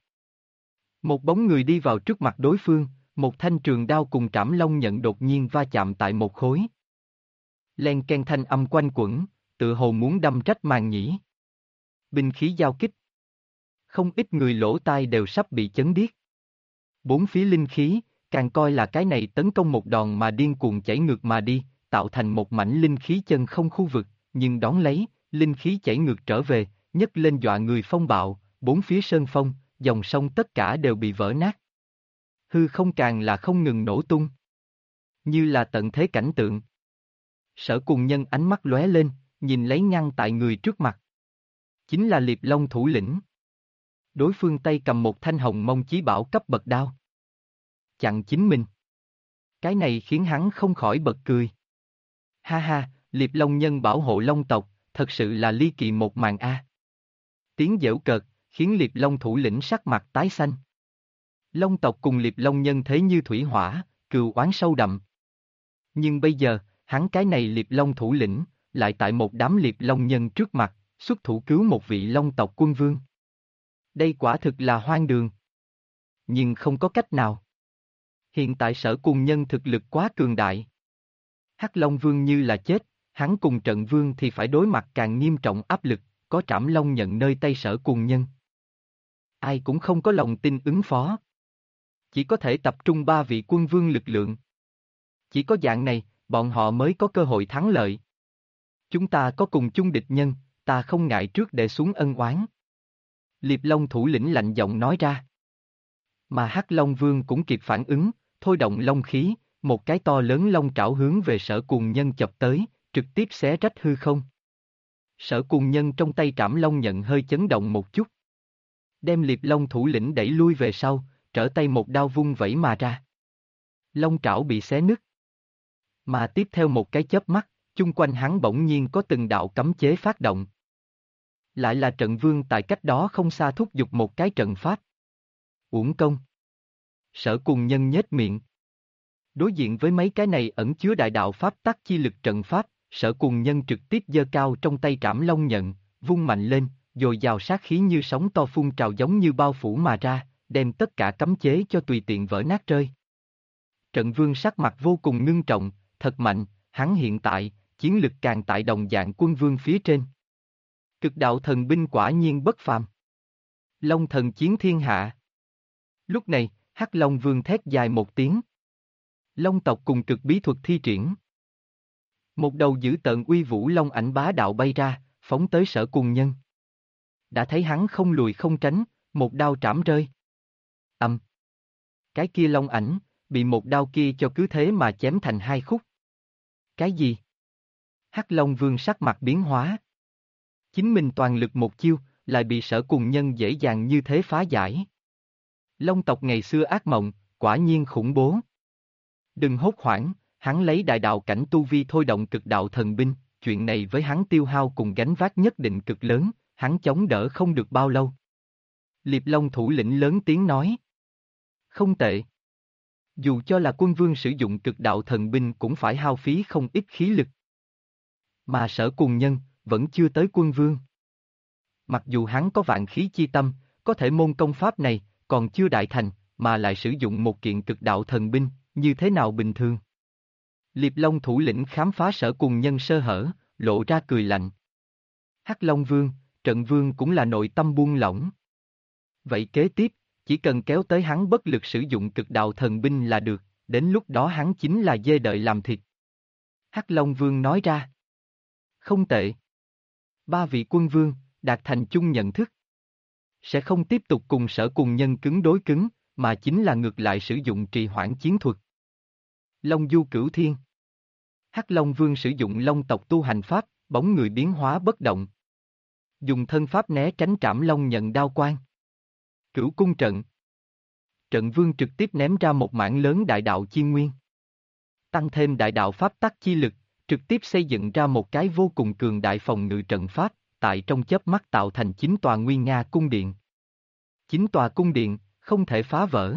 Một bóng người đi vào trước mặt đối phương, một thanh trường đao cùng Trảm Long Nhận đột nhiên va chạm tại một khối. Len ken thanh âm quanh quẩn, tựa hồ muốn đâm rách màng nhĩ. Binh khí giao kích. Không ít người lỗ tai đều sắp bị chấn điếc. Bốn phía linh khí, càng coi là cái này tấn công một đòn mà điên cuồng chảy ngược mà đi, tạo thành một mảnh linh khí chân không khu vực, nhưng đón lấy, linh khí chảy ngược trở về, nhấc lên dọa người phong bạo, bốn phía sơn phong, dòng sông tất cả đều bị vỡ nát. Hư không càng là không ngừng nổ tung. Như là tận thế cảnh tượng. Sở Cùng Nhân ánh mắt lóe lên, nhìn lấy ngăn tại người trước mặt. Chính là Liệp Long thủ lĩnh. Đối phương tay cầm một thanh hồng mông chí bảo cấp bậc đao. Chặn chính mình. Cái này khiến hắn không khỏi bật cười. Ha ha, Liệp Long nhân bảo hộ Long tộc, thật sự là ly kỳ một màn a. Tiếng giễu cợt, khiến Liệp Long thủ lĩnh sắc mặt tái xanh. Long tộc cùng Liệp Long nhân thế như thủy hỏa, cừu oán sâu đậm. Nhưng bây giờ, hắn cái này Liệp Long thủ lĩnh, lại tại một đám Liệp Long nhân trước mặt, xuất thủ cứu một vị Long tộc quân vương. Đây quả thực là hoang đường. Nhưng không có cách nào. Hiện tại Sở Cùng Nhân thực lực quá cường đại. Hắc Long Vương như là chết, hắn cùng Trận Vương thì phải đối mặt càng nghiêm trọng áp lực, có Trảm Long Nhận nơi tay Sở Cùng Nhân. Ai cũng không có lòng tin ứng phó. Chỉ có thể tập trung 3 vị quân vương lực lượng. Chỉ có dạng này, bọn họ mới có cơ hội thắng lợi. Chúng ta có cùng chung địch nhân, ta không ngại trước để xuống ân oán. Liệp Long thủ lĩnh lạnh giọng nói ra. Mà Hắc Long Vương cũng kịp phản ứng, thôi động long khí, một cái to lớn long trảo hướng về Sở Cùng Nhân chập tới, trực tiếp xé rách hư không. Sở Cùng Nhân trong tay Trảm Long Nhận hơi chấn động một chút. Đem Liệp Long thủ lĩnh đẩy lui về sau, trở tay một đao vung vẩy mà ra. Long trảo bị xé nứt. Mà tiếp theo một cái chớp mắt, chung quanh hắn bỗng nhiên có từng đạo cấm chế phát động. Lại là Trận Vương tại cách đó không xa thúc giục một cái trận pháp. Uổng công. Sở Cùng Nhân nhếch miệng. Đối diện với mấy cái này ẩn chứa đại đạo pháp tắc chi lực trận pháp, Sở Cùng Nhân trực tiếp giơ cao trong tay Trảm Long Nhận, vung mạnh lên, dồi dào sát khí như sóng to phun trào giống như bao phủ mà ra, đem tất cả cấm chế cho tùy tiện vỡ nát rơi. Trận Vương sắc mặt vô cùng ngưng trọng, thật mạnh, hắn hiện tại, chiến lực càng tại đồng dạng quân vương phía trên. Cực đạo thần binh quả nhiên bất phàm. Long thần chiến thiên hạ. Lúc này, Hắc Long Vương thét dài một tiếng. Long tộc cùng cực bí thuật thi triển. Một đầu dữ tợn uy vũ long ảnh bá đạo bay ra, phóng tới Sở Cùng Nhân. Đã thấy hắn không lùi không tránh, một đao trảm rơi. Cái kia long ảnh, bị một đao kia cho cứ thế mà chém thành hai khúc. Cái gì? Hắc Long Vương sắc mặt biến hóa. Chính mình toàn lực một chiêu, lại bị Sở Cùng Nhân dễ dàng như thế phá giải. Long tộc ngày xưa ác mộng, quả nhiên khủng bố. Đừng hốt hoảng, hắn lấy đại đạo cảnh tu vi thôi động cực đạo thần binh, chuyện này với hắn tiêu hao cùng gánh vác nhất định cực lớn, hắn chống đỡ không được bao lâu. Liệp Long thủ lĩnh lớn tiếng nói. Không tệ. Dù cho là quân vương sử dụng cực đạo thần binh cũng phải hao phí không ít khí lực. Mà Sở Cùng Nhân, vẫn chưa tới quân vương. Mặc dù hắn có vạn khí chi tâm, có thể môn công pháp này, còn chưa đại thành, mà lại sử dụng một kiện cực đạo thần binh, như thế nào bình thường. Liệp Long thủ lĩnh khám phá Sở Cùng Nhân sơ hở, lộ ra cười lạnh. Hắc Long Vương, Trận Vương cũng là nội tâm buông lỏng. Vậy kế tiếp, chỉ cần kéo tới hắn bất lực sử dụng cực đạo thần binh là được, đến lúc đó hắn chính là dê đợi làm thịt. Hắc Long Vương nói ra. Không tệ. Ba vị quân vương, đạt thành chung nhận thức. Sẽ không tiếp tục cùng Sở Cùng Nhân cứng đối cứng, mà chính là ngược lại sử dụng trì hoãn chiến thuật. Long du cửu thiên. Hắc Long Vương sử dụng long tộc tu hành pháp, bóng người biến hóa bất động. Dùng thân pháp né tránh trảm long nhận đao quang. Cửu cung trận. Trận Vương trực tiếp ném ra một mảng lớn đại đạo chi nguyên. Tăng thêm đại đạo pháp tắc chi lực, trực tiếp xây dựng ra một cái vô cùng cường đại phòng ngự trận pháp, tại trong chớp mắt tạo thành 9 tòa nguy nga cung điện. 9 tòa cung điện, không thể phá vỡ.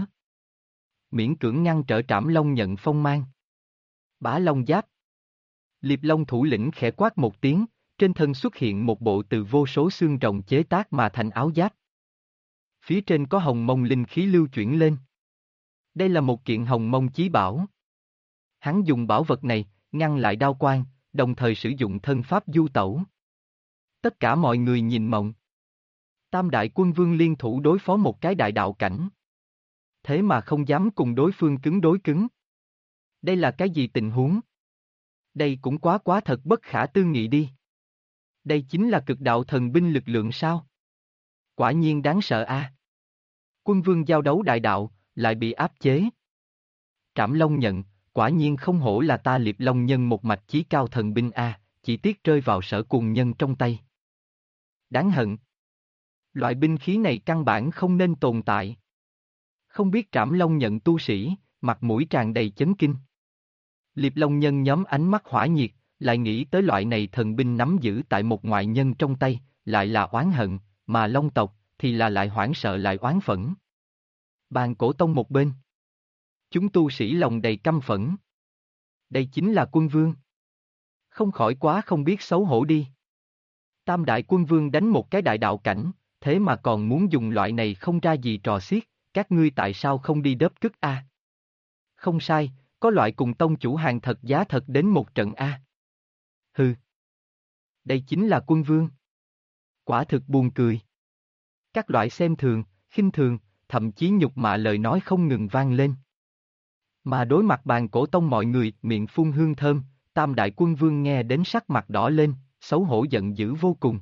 Miễn cưỡng ngăn trở trảm long nhận phong mang. Bá Long Giáp. Liệp Long thủ lĩnh khẽ quát một tiếng, trên thân xuất hiện một bộ từ vô số xương rồng chế tác mà thành áo giáp. Phía trên có hồng mông linh khí lưu chuyển lên. Đây là một kiện hồng mông chí bảo. Hắn dùng bảo vật này, ngăn lại đao quang, đồng thời sử dụng thân pháp du tẩu. Tất cả mọi người nhìn mộng. Tam đại quân vương liên thủ đối phó một cái đại đạo cảnh. Thế mà không dám cùng đối phương cứng đối cứng. Đây là cái gì tình huống? Đây cũng quá thật bất khả tư nghị đi. Đây chính là cực đạo thần binh lực lượng sao? Quả nhiên đáng sợ a. Quân vương giao đấu đại đạo, lại bị áp chế. Trảm Long nhận, quả nhiên không hổ là ta Liệp Long nhân một mạch chí cao thần binh a, chỉ tiếc rơi vào Sở Cùng Nhân trong tay. Đáng hận. Loại binh khí này căn bản không nên tồn tại. Không biết Trảm Long nhận tu sĩ, mặt mũi tràn đầy chấn kinh. Liệp Long nhân nhóm ánh mắt hỏa nhiệt, lại nghĩ tới loại này thần binh nắm giữ tại một ngoại nhân trong tay, lại là oán hận, mà Long tộc thì là lại hoảng sợ lại oán phẫn. Bàn cổ tông một bên. Chúng tu sĩ lòng đầy căm phẫn. Đây chính là quân vương. Không khỏi quá không biết xấu hổ đi. Tam đại quân vương đánh một cái đại đạo cảnh, thế mà còn muốn dùng loại này không ra gì trò xiết, các ngươi tại sao không đi đớp cức a? Không sai, có loại cùng tông chủ hàng thật giá thật đến một trận a. Hừ. Đây chính là quân vương. Quả thực buồn cười. Các loại xem thường, khinh thường, thậm chí nhục mạ lời nói không ngừng vang lên. Mà đối mặt bàn cổ tông mọi người miệng phun hương thơm, tam đại quân vương nghe đến sắc mặt đỏ lên, xấu hổ giận dữ vô cùng.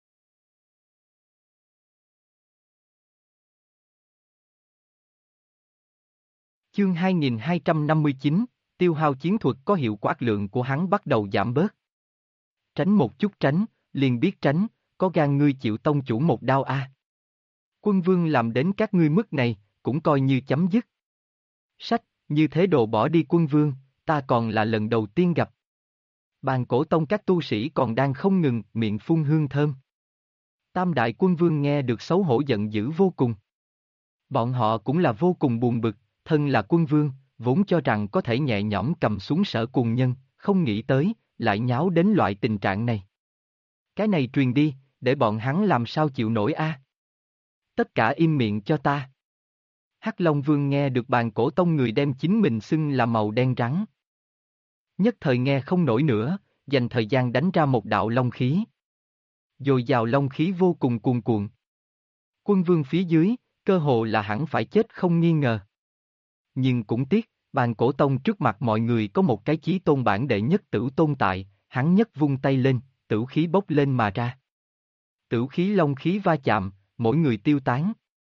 Chương 2259, tiêu hao chiến thuật có hiệu quả lượng của hắn bắt đầu giảm bớt. Tránh một chút tránh, liền biết tránh, có gan ngươi chịu tông chủ một đao a. Quân vương làm đến các ngươi mức này, cũng coi như chấm dứt. Sách, như thế đồ bỏ đi quân vương, ta còn là lần đầu tiên gặp. Bàn cổ tông các tu sĩ còn đang không ngừng miệng phun hương thơm. Tam đại quân vương nghe được xấu hổ giận dữ vô cùng. Bọn họ cũng là vô cùng buồn bực, thân là quân vương, vốn cho rằng có thể nhẹ nhõm cầm xuống Sở Cùng Nhân, không nghĩ tới, lại nháo đến loại tình trạng này. Cái này truyền đi, để bọn hắn làm sao chịu nổi a? Tất cả im miệng cho ta. Hắc Long Vương nghe được bàn cổ tông người đem chính mình xưng là màu đen rắn. Nhất thời nghe không nổi nữa, dành thời gian đánh ra một đạo long khí. dồi dào long khí vô cùng cuồn cuộn. Quân vương phía dưới, cơ hồ là hẳn phải chết không nghi ngờ. Nhưng cũng tiếc, bàn cổ tông trước mặt mọi người có một cái chí tôn bản đệ nhất Tửu Tôn tại, hắn nhất vung tay lên, tửu khí bốc lên mà ra. Tửu khí long khí va chạm, mỗi người tiêu tán.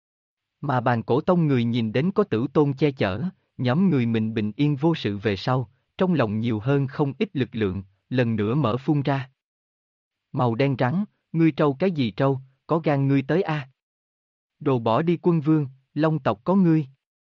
Mà bàn cổ tông người nhìn đến có Tửu Tôn che chở, nhóm người mình bình yên vô sự về sau, trong lòng nhiều hơn không ít lực lượng, lần nữa mở phun ra. Màu đen trắng, ngươi trâu cái gì trâu, có gan ngươi tới a? Đồ bỏ đi quân vương, long tộc có ngươi.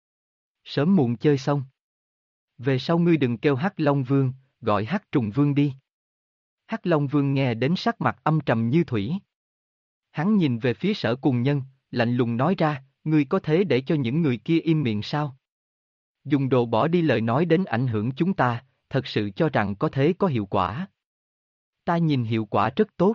Sớm muộn chơi xong. Về sau ngươi đừng kêu Hắc Long Vương, gọi Hắc Trùng Vương đi. Hắc Long Vương nghe đến sắc mặt âm trầm như thủy. Hắn nhìn về phía Sở Cùng Nhân, lạnh lùng nói ra, ngươi có thế để cho những người kia im miệng sao? Dùng đồ bỏ đi lời nói đến ảnh hưởng chúng ta, thật sự cho rằng có thế có hiệu quả. Ta nhìn hiệu quả rất tốt.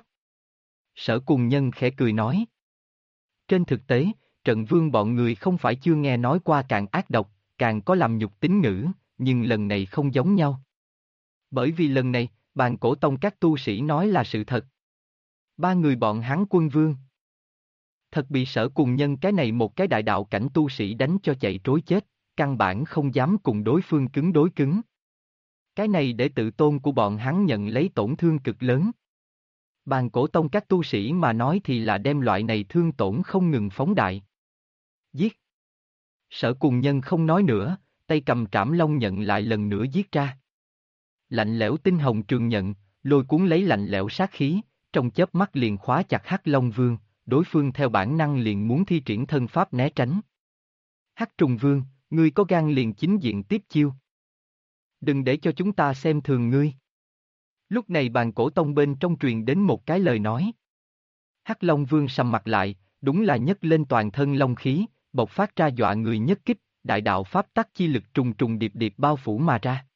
Sở Cùng Nhân khẽ cười nói. Trên thực tế, Trận Vương bọn người không phải chưa nghe nói qua càng ác độc, càng có làm nhục tín ngữ, nhưng lần này không giống nhau. Bởi vì lần này, bàn cổ tông các tu sĩ nói là sự thật. Ba người bọn hắn quân vương. Thật bị Sở Cùng Nhân cái này một cái đại đạo cảnh tu sĩ đánh cho chạy trối chết, căn bản không dám cùng đối phương cứng đối cứng. Cái này để tự tôn của bọn hắn nhận lấy tổn thương cực lớn. Bàn cổ tông các tu sĩ mà nói thì là đem loại này thương tổn không ngừng phóng đại. Giết. Sở Cùng Nhân không nói nữa, tay cầm trảm long nhận lại lần nữa giết ra. Lạnh lẽo tinh hồng trường nhận, lôi cuốn lấy lạnh lẽo sát khí, trong chớp mắt liền khóa chặt Hắc Long Vương, đối phương theo bản năng liền muốn thi triển thân pháp né tránh. Hắc Trùng Vương, ngươi có gan liền chính diện tiếp chiêu. Đừng để cho chúng ta xem thường ngươi. Lúc này bàn cổ tông bên trong truyền đến một cái lời nói. Hắc Long Vương sầm mặt lại, đúng là nhấc lên toàn thân long khí, bộc phát ra dọa người nhất kích, đại đạo pháp tắc chi lực trùng trùng điệp điệp bao phủ mà ra.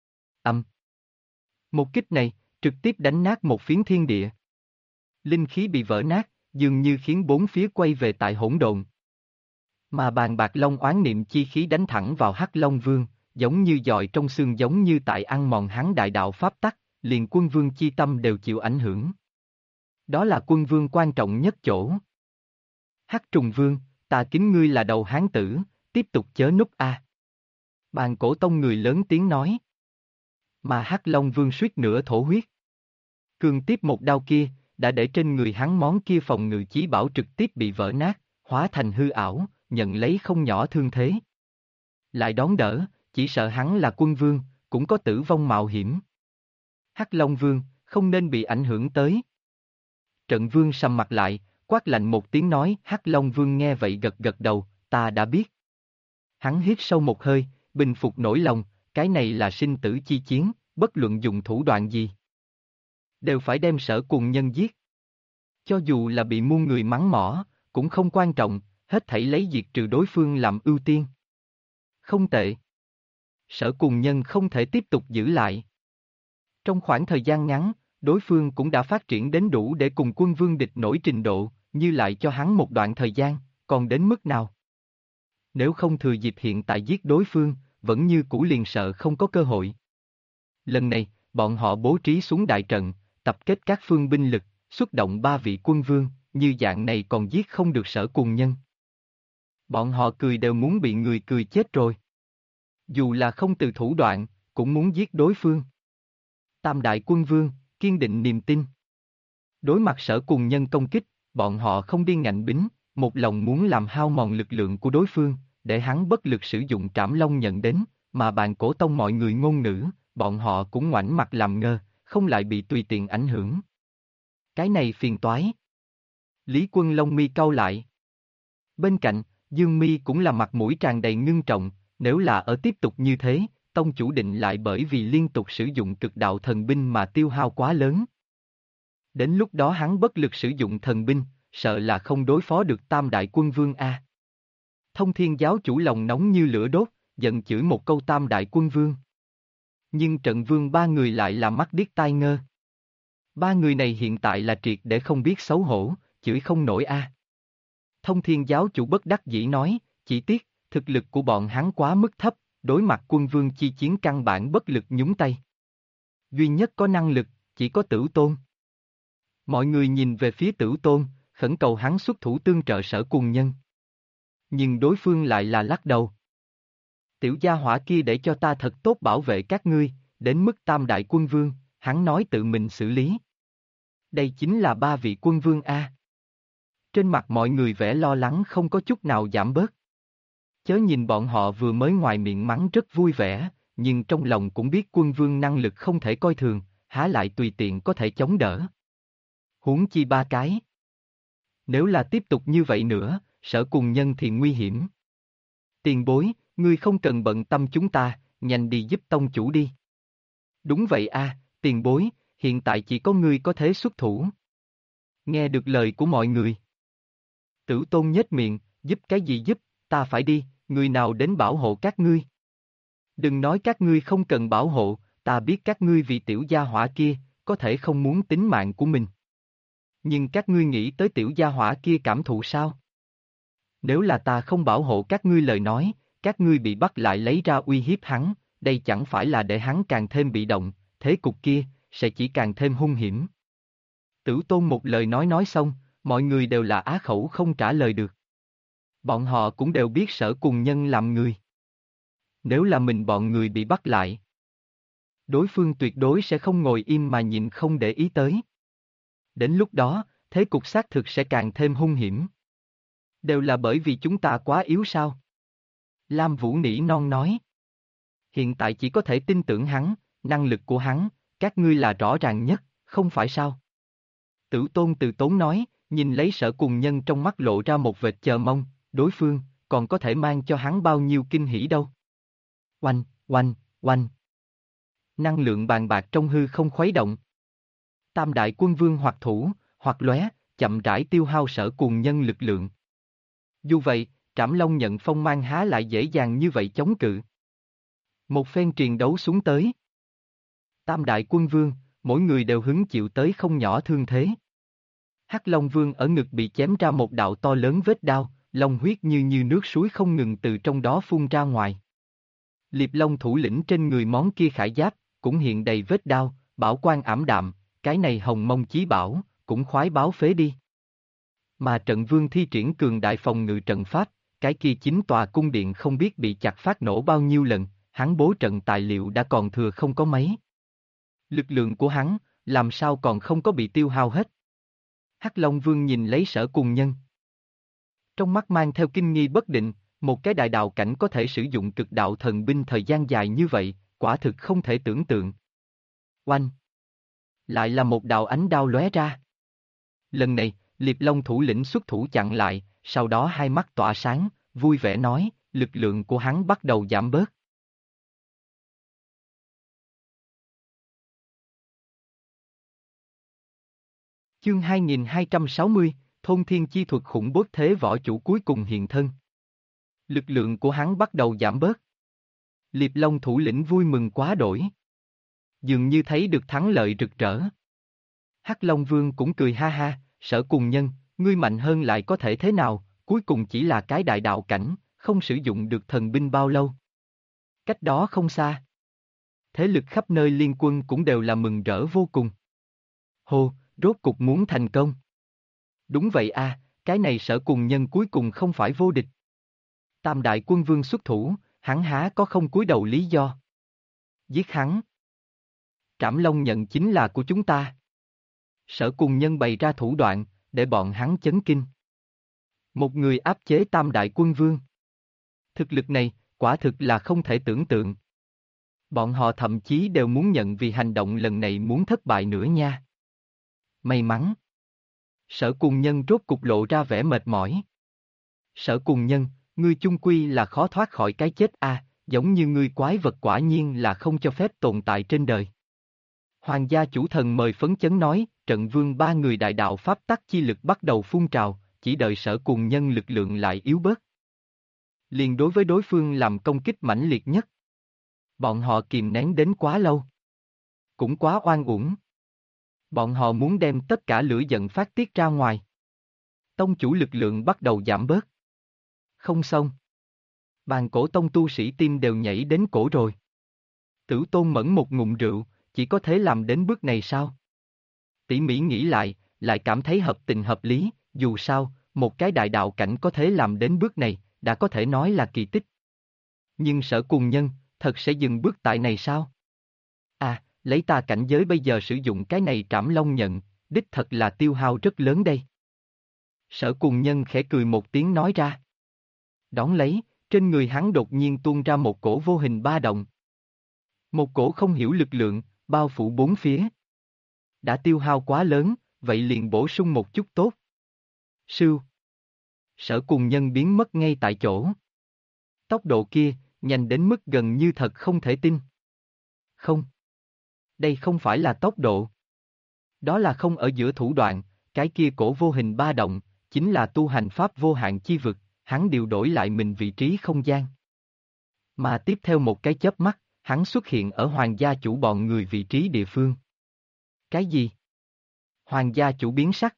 Một kích này, trực tiếp đánh nát một phiến thiên địa. Linh khí bị vỡ nát, dường như khiến bốn phía quay về tại hỗn độn. Mà bàn bạc long oán niệm chi khí đánh thẳng vào Hắc Long Vương, giống như dọi trong xương, giống như tại ăn mòn hắn đại đạo pháp tắc, liền quân vương chi tâm đều chịu ảnh hưởng. Đó là quân vương quan trọng nhất chỗ. Hắc Trùng Vương, ta kính ngươi là đầu hán tử, tiếp tục chớ núp a. Bàn cổ tông người lớn tiếng nói. Mà Hắc Long Vương suýt nữa thổ huyết. Cường tiếp một đao kia, đã để trên người hắn món kia phòng ngự chí bảo trực tiếp bị vỡ nát, hóa thành hư ảo, nhận lấy không nhỏ thương thế. Lại đón đỡ, chỉ sợ hắn là quân vương, cũng có tử vong mạo hiểm. Hắc Long Vương, không nên bị ảnh hưởng tới. Trận Vương sầm mặt lại, quát lạnh một tiếng nói, Hắc Long Vương nghe vậy gật gật đầu, ta đã biết. Hắn hít sâu một hơi, bình phục nỗi lòng, cái này là sinh tử chi chiến, bất luận dùng thủ đoạn gì. Đều phải đem Sở Cùng Nhân giết. Cho dù là bị muôn người mắng mỏ, cũng không quan trọng, hết thảy lấy diệt trừ đối phương làm ưu tiên. Không tệ. Sở Cùng Nhân không thể tiếp tục giữ lại. Trong khoảng thời gian ngắn, đối phương cũng đã phát triển đến đủ để cùng quân vương địch nổi trình độ, như lại cho hắn một đoạn thời gian, còn đến mức nào? Nếu không thừa dịp hiện tại giết đối phương, vẫn như cũ liền sợ không có cơ hội. Lần này, bọn họ bố trí xuống đại trận, tập kết các phương binh lực, xuất động 3 vị quân vương, như dạng này còn giết không được Sở Cùng Nhân. Bọn họ cười đều muốn bị người cười chết rồi. Dù là không từ thủ đoạn, cũng muốn giết đối phương. Tam đại quân vương, kiên định niềm tin. Đối mặt Sở Cùng Nhân công kích, bọn họ không đi ngạnh bính, một lòng muốn làm hao mòn lực lượng của đối phương, để hắn bất lực sử dụng trảm long nhận đến, mà bàn cổ tông mọi người ngôn ngữ, bọn họ cũng ngoảnh mặt làm ngơ, không lại bị tùy tiện ảnh hưởng. Cái này phiền toái. Lý Quân lông mi cau lại. Bên cạnh, Dương Mi cũng là mặt mũi tràn đầy ngưng trọng, nếu là ở tiếp tục như thế, tông chủ định lại bởi vì liên tục sử dụng cực đạo thần binh mà tiêu hao quá lớn. Đến lúc đó hắn bất lực sử dụng thần binh, sợ là không đối phó được tam đại quân vương a. Thông Thiên giáo chủ lòng nóng như lửa đốt, giận chửi một câu tam đại quân vương. Nhưng trận vương 3 người lại là mắt điếc tai ngơ. 3 người này hiện tại là triệt để không biết xấu hổ, chửi không nổi a. Thông Thiên giáo chủ bất đắc dĩ nói, chỉ tiếc, thực lực của bọn hắn quá mức thấp, đối mặt quân vương chi chiến căn bản bất lực nhúng tay. Duy nhất có năng lực, chỉ có Tửu Tôn. Mọi người nhìn về phía Tử Tôn, khẩn cầu hắn xuất thủ tương trợ Sở Cùng Nhân. Nhưng đối phương lại là lắc đầu. Tiểu gia hỏa kia để cho ta thật tốt bảo vệ các ngươi, đến mức Tam Đại Quân Vương, hắn nói tự mình xử lý. Đây chính là 3 vị quân vương A. Trên mặt mọi người vẻ lo lắng không có chút nào giảm bớt. Chớ nhìn bọn họ vừa mới ngoài miệng mắng rất vui vẻ, nhưng trong lòng cũng biết quân vương năng lực không thể coi thường, há lại tùy tiện có thể chống đỡ. Huống chi 3 cái. Nếu là tiếp tục như vậy nữa, Sở Cùng Nhân thì nguy hiểm. Tiền bối, ngươi không cần bận tâm chúng ta, nhanh đi giúp tông chủ đi. Đúng vậy a, tiền bối, hiện tại chỉ có ngươi có thể xuất thủ. Nghe được lời của mọi người. Tử Tôn nhếch miệng, giúp cái gì giúp, ta phải đi, người nào đến bảo hộ các ngươi. Đừng nói các ngươi không cần bảo hộ, ta biết các ngươi vì tiểu gia hỏa kia, có thể không muốn tính mạng của mình. Nhưng các ngươi nghĩ tới tiểu gia hỏa kia cảm thụ sao? Nếu là ta không bảo hộ các ngươi lời nói, các ngươi bị bắt lại lấy ra uy hiếp hắn, đây chẳng phải là để hắn càng thêm bị động, thế cục kia, sẽ chỉ càng thêm hung hiểm. Tử Tôn một lời nói xong, mọi người đều là á khẩu không trả lời được. Bọn họ cũng đều biết Sở Cùng Nhân làm người. Nếu là mình bọn người bị bắt lại, đối phương tuyệt đối sẽ không ngồi im mà nhìn không để ý tới. Đến lúc đó, thế cục xác thực sẽ càng thêm hung hiểm. Đều là bởi vì chúng ta quá yếu sao? Lam Vũ nỉ non nói. Hiện tại chỉ có thể tin tưởng hắn, năng lực của hắn, các ngươi là rõ ràng nhất, không phải sao? Tử Tôn từ tốn nói, nhìn lấy Sở Cùng Nhân trong mắt lộ ra một vệt chờ mong, đối phương, còn có thể mang cho hắn bao nhiêu kinh hỉ đâu. Oanh, oanh, oanh. Năng lượng bàn bạc trong hư không khuấy động. Tam Đại Quân Vương hoặc thủ, hoặc lóe, chậm rãi tiêu hao Sở Cùng Nhân lực lượng. Dù vậy, Trảm Long nhận phong mang há lại dễ dàng như vậy chống cự. Một phen triền đấu xuống tới. Tam Đại Quân Vương, mỗi người đều hứng chịu tới không nhỏ thương thế. Hắc Long Vương ở ngực bị chém ra một đạo to lớn vết đao, long huyết như nước suối không ngừng từ trong đó phun ra ngoài. Liệp Long thủ lĩnh trên người món kia khải giáp, cũng hiện đầy vết đao, bảo quan ảm đạm, cái này Hồng Mông Chí Bảo, cũng khoái báo phế đi. Mà trận vương thi triển cường đại phòng ngự trận pháp, cái kia 9 tòa cung điện không biết bị chặt phát nổ bao nhiêu lần, hắn bố trận tài liệu đã còn thừa không có mấy. Lực lượng của hắn, làm sao còn không có bị tiêu hao hết. Hắc Long Vương nhìn lấy Sở Cùng Nhân. Trong mắt mang theo kinh nghi bất định, một cái đại đạo cảnh có thể sử dụng cực đạo thần binh thời gian dài như vậy, quả thực không thể tưởng tượng. Oanh! Lại là một đạo ánh đao lóe ra. Lần này, Liệp Long thủ lĩnh xuất thủ chặn lại, sau đó hai mắt tỏa sáng, vui vẻ nói, lực lượng của hắn bắt đầu giảm bớt. Chương 2260, Thôn Thiên Chi Thuật khủng bố thế võ chủ cuối cùng hiện thân. Lực lượng của hắn bắt đầu giảm bớt. Liệp Long thủ lĩnh vui mừng quá đổi. Dường như thấy được thắng lợi rực rỡ. Hắc Long Vương cũng cười ha ha, Sở Cùng Nhân, ngươi mạnh hơn lại có thể thế nào, cuối cùng chỉ là cái đại đạo cảnh, không sử dụng được thần binh bao lâu. Cách đó không xa. Thế lực khắp nơi liên quân cũng đều là mừng rỡ vô cùng. Hô, rốt cục muốn thành công. Đúng vậy a, cái này Sở Cùng Nhân cuối cùng không phải vô địch. Tam Đại Quân Vương xuất thủ, hắn há có không cúi đầu lý do. Giết hắn. Trảm Long nhận chính là của chúng ta. Sở Cùng Nhân bày ra thủ đoạn, để bọn hắn chấn kinh. Một người áp chế Tam Đại Quân Vương. Thực lực này, quả thực là không thể tưởng tượng. Bọn họ thậm chí đều muốn nhận vì hành động lần này muốn thất bại nữa nha. May mắn. Sở Cùng Nhân rốt cục lộ ra vẻ mệt mỏi. Sở Cùng Nhân, ngươi chung quy là khó thoát khỏi cái chết a, giống như ngươi quái vật quả nhiên là không cho phép tồn tại trên đời. Hoàng gia chủ thần mời phấn chấn nói, trận vương 3 người đại đạo pháp tắc chi lực bắt đầu phun trào, chỉ đợi Sở Cùng Nhân lực lượng lại yếu bớt. Liền đối với đối phương làm công kích mãnh liệt nhất. Bọn họ kìm nén đến quá lâu. Cũng quá oan uổng. Bọn họ muốn đem tất cả lửa giận phát tiết ra ngoài. Tông chủ lực lượng bắt đầu giảm bớt. Không xong. Bàn cổ tông tu sĩ tim đều nhảy đến cổ rồi. Tử Tôn mẫn một ngụm rượu, chỉ có thể làm đến bước này sao? Tỉ mỉ nghĩ lại, lại cảm thấy hợp tình hợp lý, dù sao, một cái đại đạo cảnh có thể làm đến bước này, đã có thể nói là kỳ tích. Nhưng Sở Cùng Nhân, thật sẽ dừng bước tại này sao? À, lấy ta cảnh giới bây giờ sử dụng cái này Trảm Long Nhận, đích thật là tiêu hao rất lớn đây. Sở Cùng Nhân khẽ cười một tiếng nói ra. Đón lấy, trên người hắn đột nhiên tuôn ra một cổ vô hình ba động. Một cổ không hiểu lực lượng, bao phủ bốn phía. Đã tiêu hao quá lớn, vậy liền bổ sung một chút tốt. Sưu. Sở Cùng Nhân biến mất ngay tại chỗ. Tốc độ kia, nhanh đến mức gần như thật không thể tin. Không. Đây không phải là tốc độ. Đó là không ở giữa thủ đoạn, cái kia cổ vô hình ba động, chính là tu hành pháp vô hạn chi vực, hắn điều đổi lại mình vị trí không gian. Mà tiếp theo một cái chớp mắt, hắn xuất hiện ở hoàng gia chủ bọn người vị trí địa phương. Cái gì? Hoàng gia chủ biến sắc.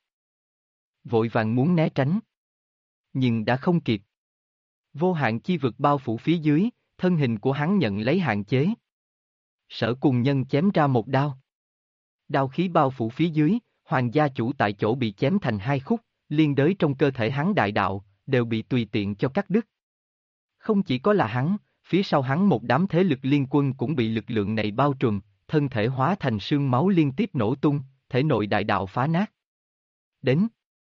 Vội vàng muốn né tránh. Nhưng đã không kịp. Vô hạn chi vực bao phủ phía dưới, thân hình của hắn nhận lấy hạn chế. Sở Cùng Nhân chém ra một đao. Đao khí bao phủ phía dưới, hoàng gia chủ tại chỗ bị chém thành hai khúc, liên đới trong cơ thể hắn đại đạo, đều bị tùy tiện cho cắt đứt. Không chỉ có là hắn, phía sau hắn một đám thế lực liên quân cũng bị lực lượng này bao trùm, thân thể hóa thành sương máu liên tiếp nổ tung, thể nội đại đạo phá nát. Đến.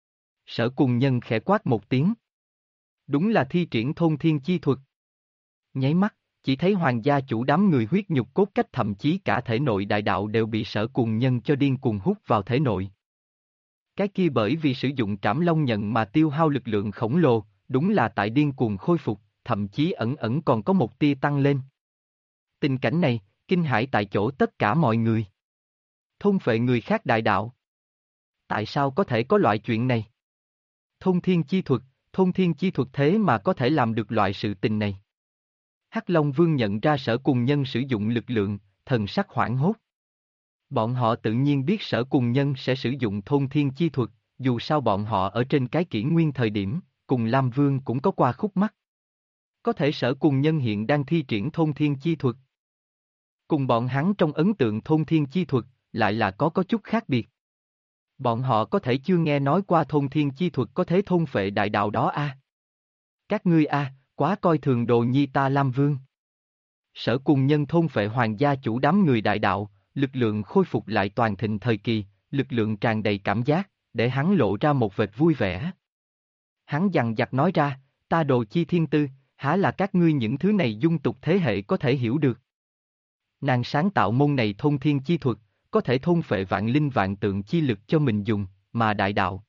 Sở Cùng Nhân khẽ quát một tiếng. Đúng là thi triển thôn thiên chi thuật. Nháy mắt, chỉ thấy hoàng gia chủ đám người huyết nhục cốt cách thậm chí cả thể nội đại đạo đều bị Sở Cùng Nhân cho điên cuồng hút vào thể nội. Cái kia bởi vì sử dụng Trảm Long Nhận mà tiêu hao lực lượng khổng lồ, đúng là tại điên cuồng khôi phục, thậm chí ẩn ẩn còn có một tia tăng lên. Tình cảnh này, kinh hãi tại chỗ tất cả mọi người. Thôn phệ người khác đại đạo. Tại sao có thể có loại chuyện này? Thôn thiên chi thuật thế mà có thể làm được loại sự tình này. Hắc Long Vương nhận ra Sở Cùng Nhân sử dụng lực lượng, thần sắc hoảng hốt. Bọn họ tự nhiên biết Sở Cùng Nhân sẽ sử dụng thôn thiên chi thuật, dù sao bọn họ ở trên cái kỷ nguyên thời điểm, cùng Lam Vương cũng có qua khúc mắc. Có thể Sở Cùng Nhân hiện đang thi triển thôn thiên chi thuật. Cùng bọn hắn trong ấn tượng thôn thiên chi thuật, lại là có chút khác biệt. Bọn họ có thể chưa nghe nói qua thôn thiên chi thuật có thể thôn phệ đại đạo đó a. Các ngươi a, quá coi thường Đồ Nhi ta Lam Vương. Sở Cùng Nhân thôn phệ hoàng gia chủ đám người đại đạo, lực lượng khôi phục lại toàn thịnh thời kỳ, lực lượng tràn đầy cảm giác, để hắn lộ ra một vệt vui vẻ. Hắn dằn dặt nói ra, ta Đồ Chi Thiên Tư, há là các ngươi những thứ này dung tục thế hệ có thể hiểu được. Nàng sáng tạo môn này thôn thiên chi thuật, có thể thôn phệ vạn linh vạn tượng chi lực cho mình dùng, mà đại đạo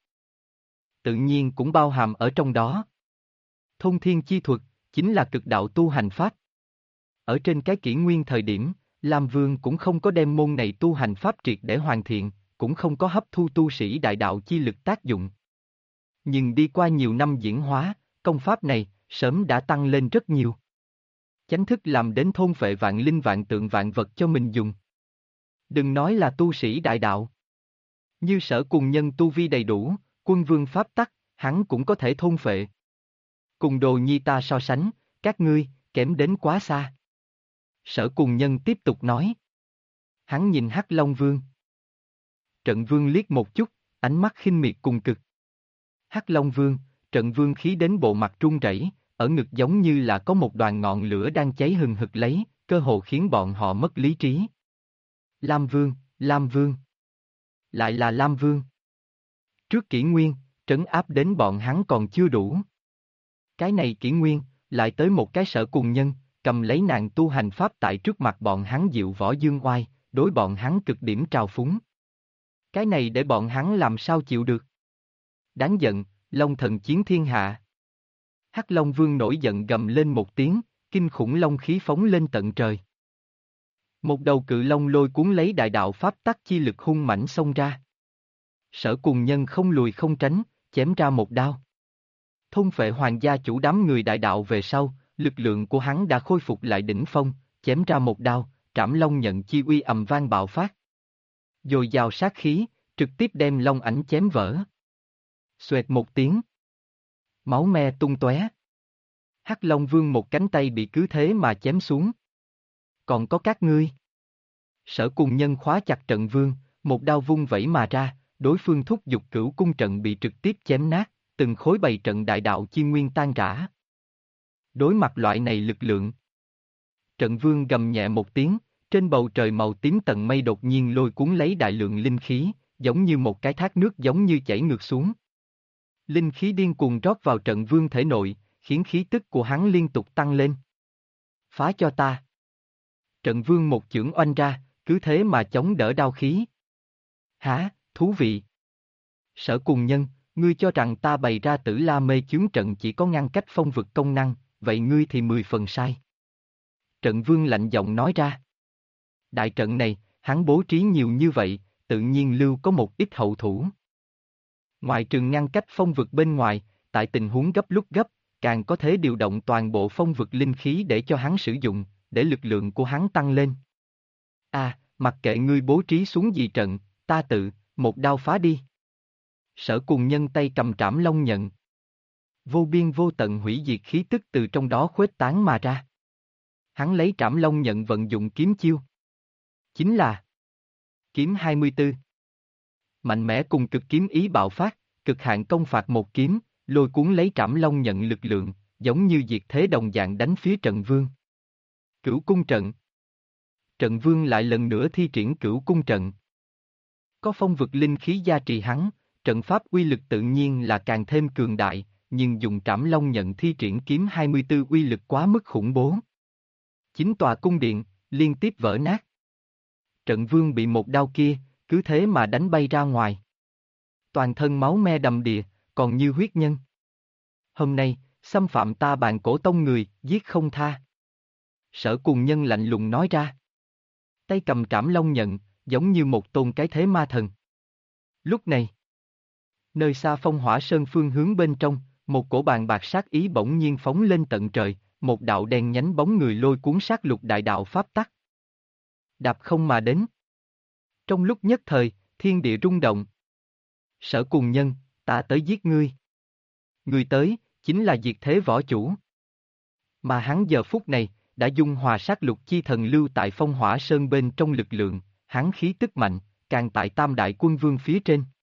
tự nhiên cũng bao hàm ở trong đó. Thôn thiên chi thuật, chính là cực đạo tu hành pháp. Ở trên cái kỷ nguyên thời điểm, Lam Vương cũng không có đem môn này tu hành pháp triệt để hoàn thiện, cũng không có hấp thu tu sĩ đại đạo chi lực tác dụng. Nhưng đi qua nhiều năm diễn hóa, công pháp này, sớm đã tăng lên rất nhiều. Chánh thức làm đến thôn phệ vạn linh vạn tượng vạn vật cho mình dùng. Đừng nói là tu sĩ đại đạo. Như Sở Cùng Nhân tu vi đầy đủ, quân vương pháp tắc, hắn cũng có thể thôn phệ. Cùng Đồ Nhi ta so sánh, các ngươi, kém đến quá xa. Sở Cùng Nhân tiếp tục nói. Hắn nhìn Hắc Long Vương. Trận Vương liếc một chút, ánh mắt khinh miệt cùng cực. Hắc Long Vương, Trận Vương khí đến bộ mặt run rẩy, ở ngực giống như là có một đoàn ngọn lửa đang cháy hừng hực lấy, cơ hồ khiến bọn họ mất lý trí. Lam Vương, Lam Vương. Lại là Lam Vương. Trước kỷ nguyên, trấn áp đến bọn hắn còn chưa đủ. Cái này kỷ nguyên, lại tới một cái Sở Cùng Nhân, cầm lấy nàng tu hành pháp tại trước mặt bọn hắn diệu võ dương oai, đối bọn hắn cực điểm trào phúng. Cái này để bọn hắn làm sao chịu được. Đáng giận, Long Thần chiến thiên hạ. Hắc Long Vương nổi giận gầm lên một tiếng, kinh khủng long khí phóng lên tận trời. Một đầu cự long lôi cuốn lấy đại đạo pháp tắc chi lực hung mãnh xông ra. Sở Cùng Nhân không lùi không tránh, chém ra một đao. Thôn phệ hoàng gia chủ đám người đại đạo về sau, lực lượng của hắn đã khôi phục lại đỉnh phong, chém ra một đao, Trảm Long Nhận chi uy ầm vang bạo phát. Dồi dào sát khí, trực tiếp đem long ảnh chém vỡ. Xoẹt một tiếng. Máu me tung tóe. Hắc Long Vương một cánh tay bị cứ thế mà chém xuống. Còn có các ngươi. Sở Cùng Nhân khóa chặt Trận Vương, một đao vung vẩy mà ra, đối phương thúc giục cửu cung trận bị trực tiếp chém nát, từng khối bày trận đại đạo chi nguyên tan rã. Đối mặt loại này lực lượng, trận vương gầm nhẹ một tiếng, trên bầu trời màu tím tầng mây đột nhiên lôi cuốn lấy đại lượng linh khí, giống như một cái thác nước giống như chảy ngược xuống. Linh khí điên cuồng rót vào trận vương thể nội, khiến khí tức của hắn liên tục tăng lên. Phá cho ta. Trận vương một chưởng oanh ra, cứ thế mà chống đỡ đao khí. Hả, thú vị. Sở Cùng Nhân, ngươi cho rằng ta bày ra Tử La Mê chướng trận chỉ có ngăn cách phong vực công năng, vậy ngươi thì 10 phần sai. Trận vương lạnh giọng nói ra. Đại trận này, hắn bố trí nhiều như vậy, tự nhiên lưu có một ít hậu thủ. Ngoại trừ ngăn cách phong vực bên ngoài, tại tình huống gấp lúc gấp, càng có thể điều động toàn bộ phong vực linh khí để cho hắn sử dụng, để lực lượng của hắn tăng lên. Mặc kệ ngươi bố trí xuống gì trận, ta tự, một đao phá đi. Sở Cùng Nhân tay cầm trảm long nhận. Vô biên vô tận hủy diệt khí tức từ trong đó khuếch tán mà ra. Hắn lấy trảm long nhận vận dụng kiếm chiêu. Chính là kiếm 24. Mạnh mẽ cùng cực kiếm ý bạo phát, cực hạn công phạt một kiếm, lôi cuốn lấy trảm long nhận lực lượng, giống như diệt thế đồng dạng đánh phía trận vương. Cửu cung trận. Trận vương lại lần nữa thi triển cửu cung trận. Có phong vực linh khí gia trì hắn, trận pháp uy lực tự nhiên là càng thêm cường đại, nhưng dùng trảm long nhận thi triển kiếm 24 uy lực quá mức khủng bố. 9 tòa cung điện, liên tiếp vỡ nát. Trận vương bị một đao kia, cứ thế mà đánh bay ra ngoài. Toàn thân máu me đầm đìa, còn như huyết nhân. Hôm nay, xâm phạm ta Bàn Cổ Tông người, giết không tha. Sở Cùng Nhân lạnh lùng nói ra. Tay cầm trảm long nhận, giống như một tôn cái thế ma thần. Lúc này, nơi xa Phong Hỏa Sơn phương hướng bên trong, một cổ bàn bạc sát ý bỗng nhiên phóng lên tận trời, một đạo đen nhánh bóng người lôi cuốn sát lục đại đạo pháp tắc. Đạp không mà đến. Trong lúc nhất thời, thiên địa rung động. Sở Cùng Nhân, ta tới giết ngươi. Ngươi tới, chính là diệt thế võ chủ. Mà hắn giờ phút này, đã dung hòa sát lục chi thần lưu tại Phong Hỏa Sơn bên trong lực lượng, hắn khí tức mạnh, càng tại Tam Đại Quân Vương phía trên.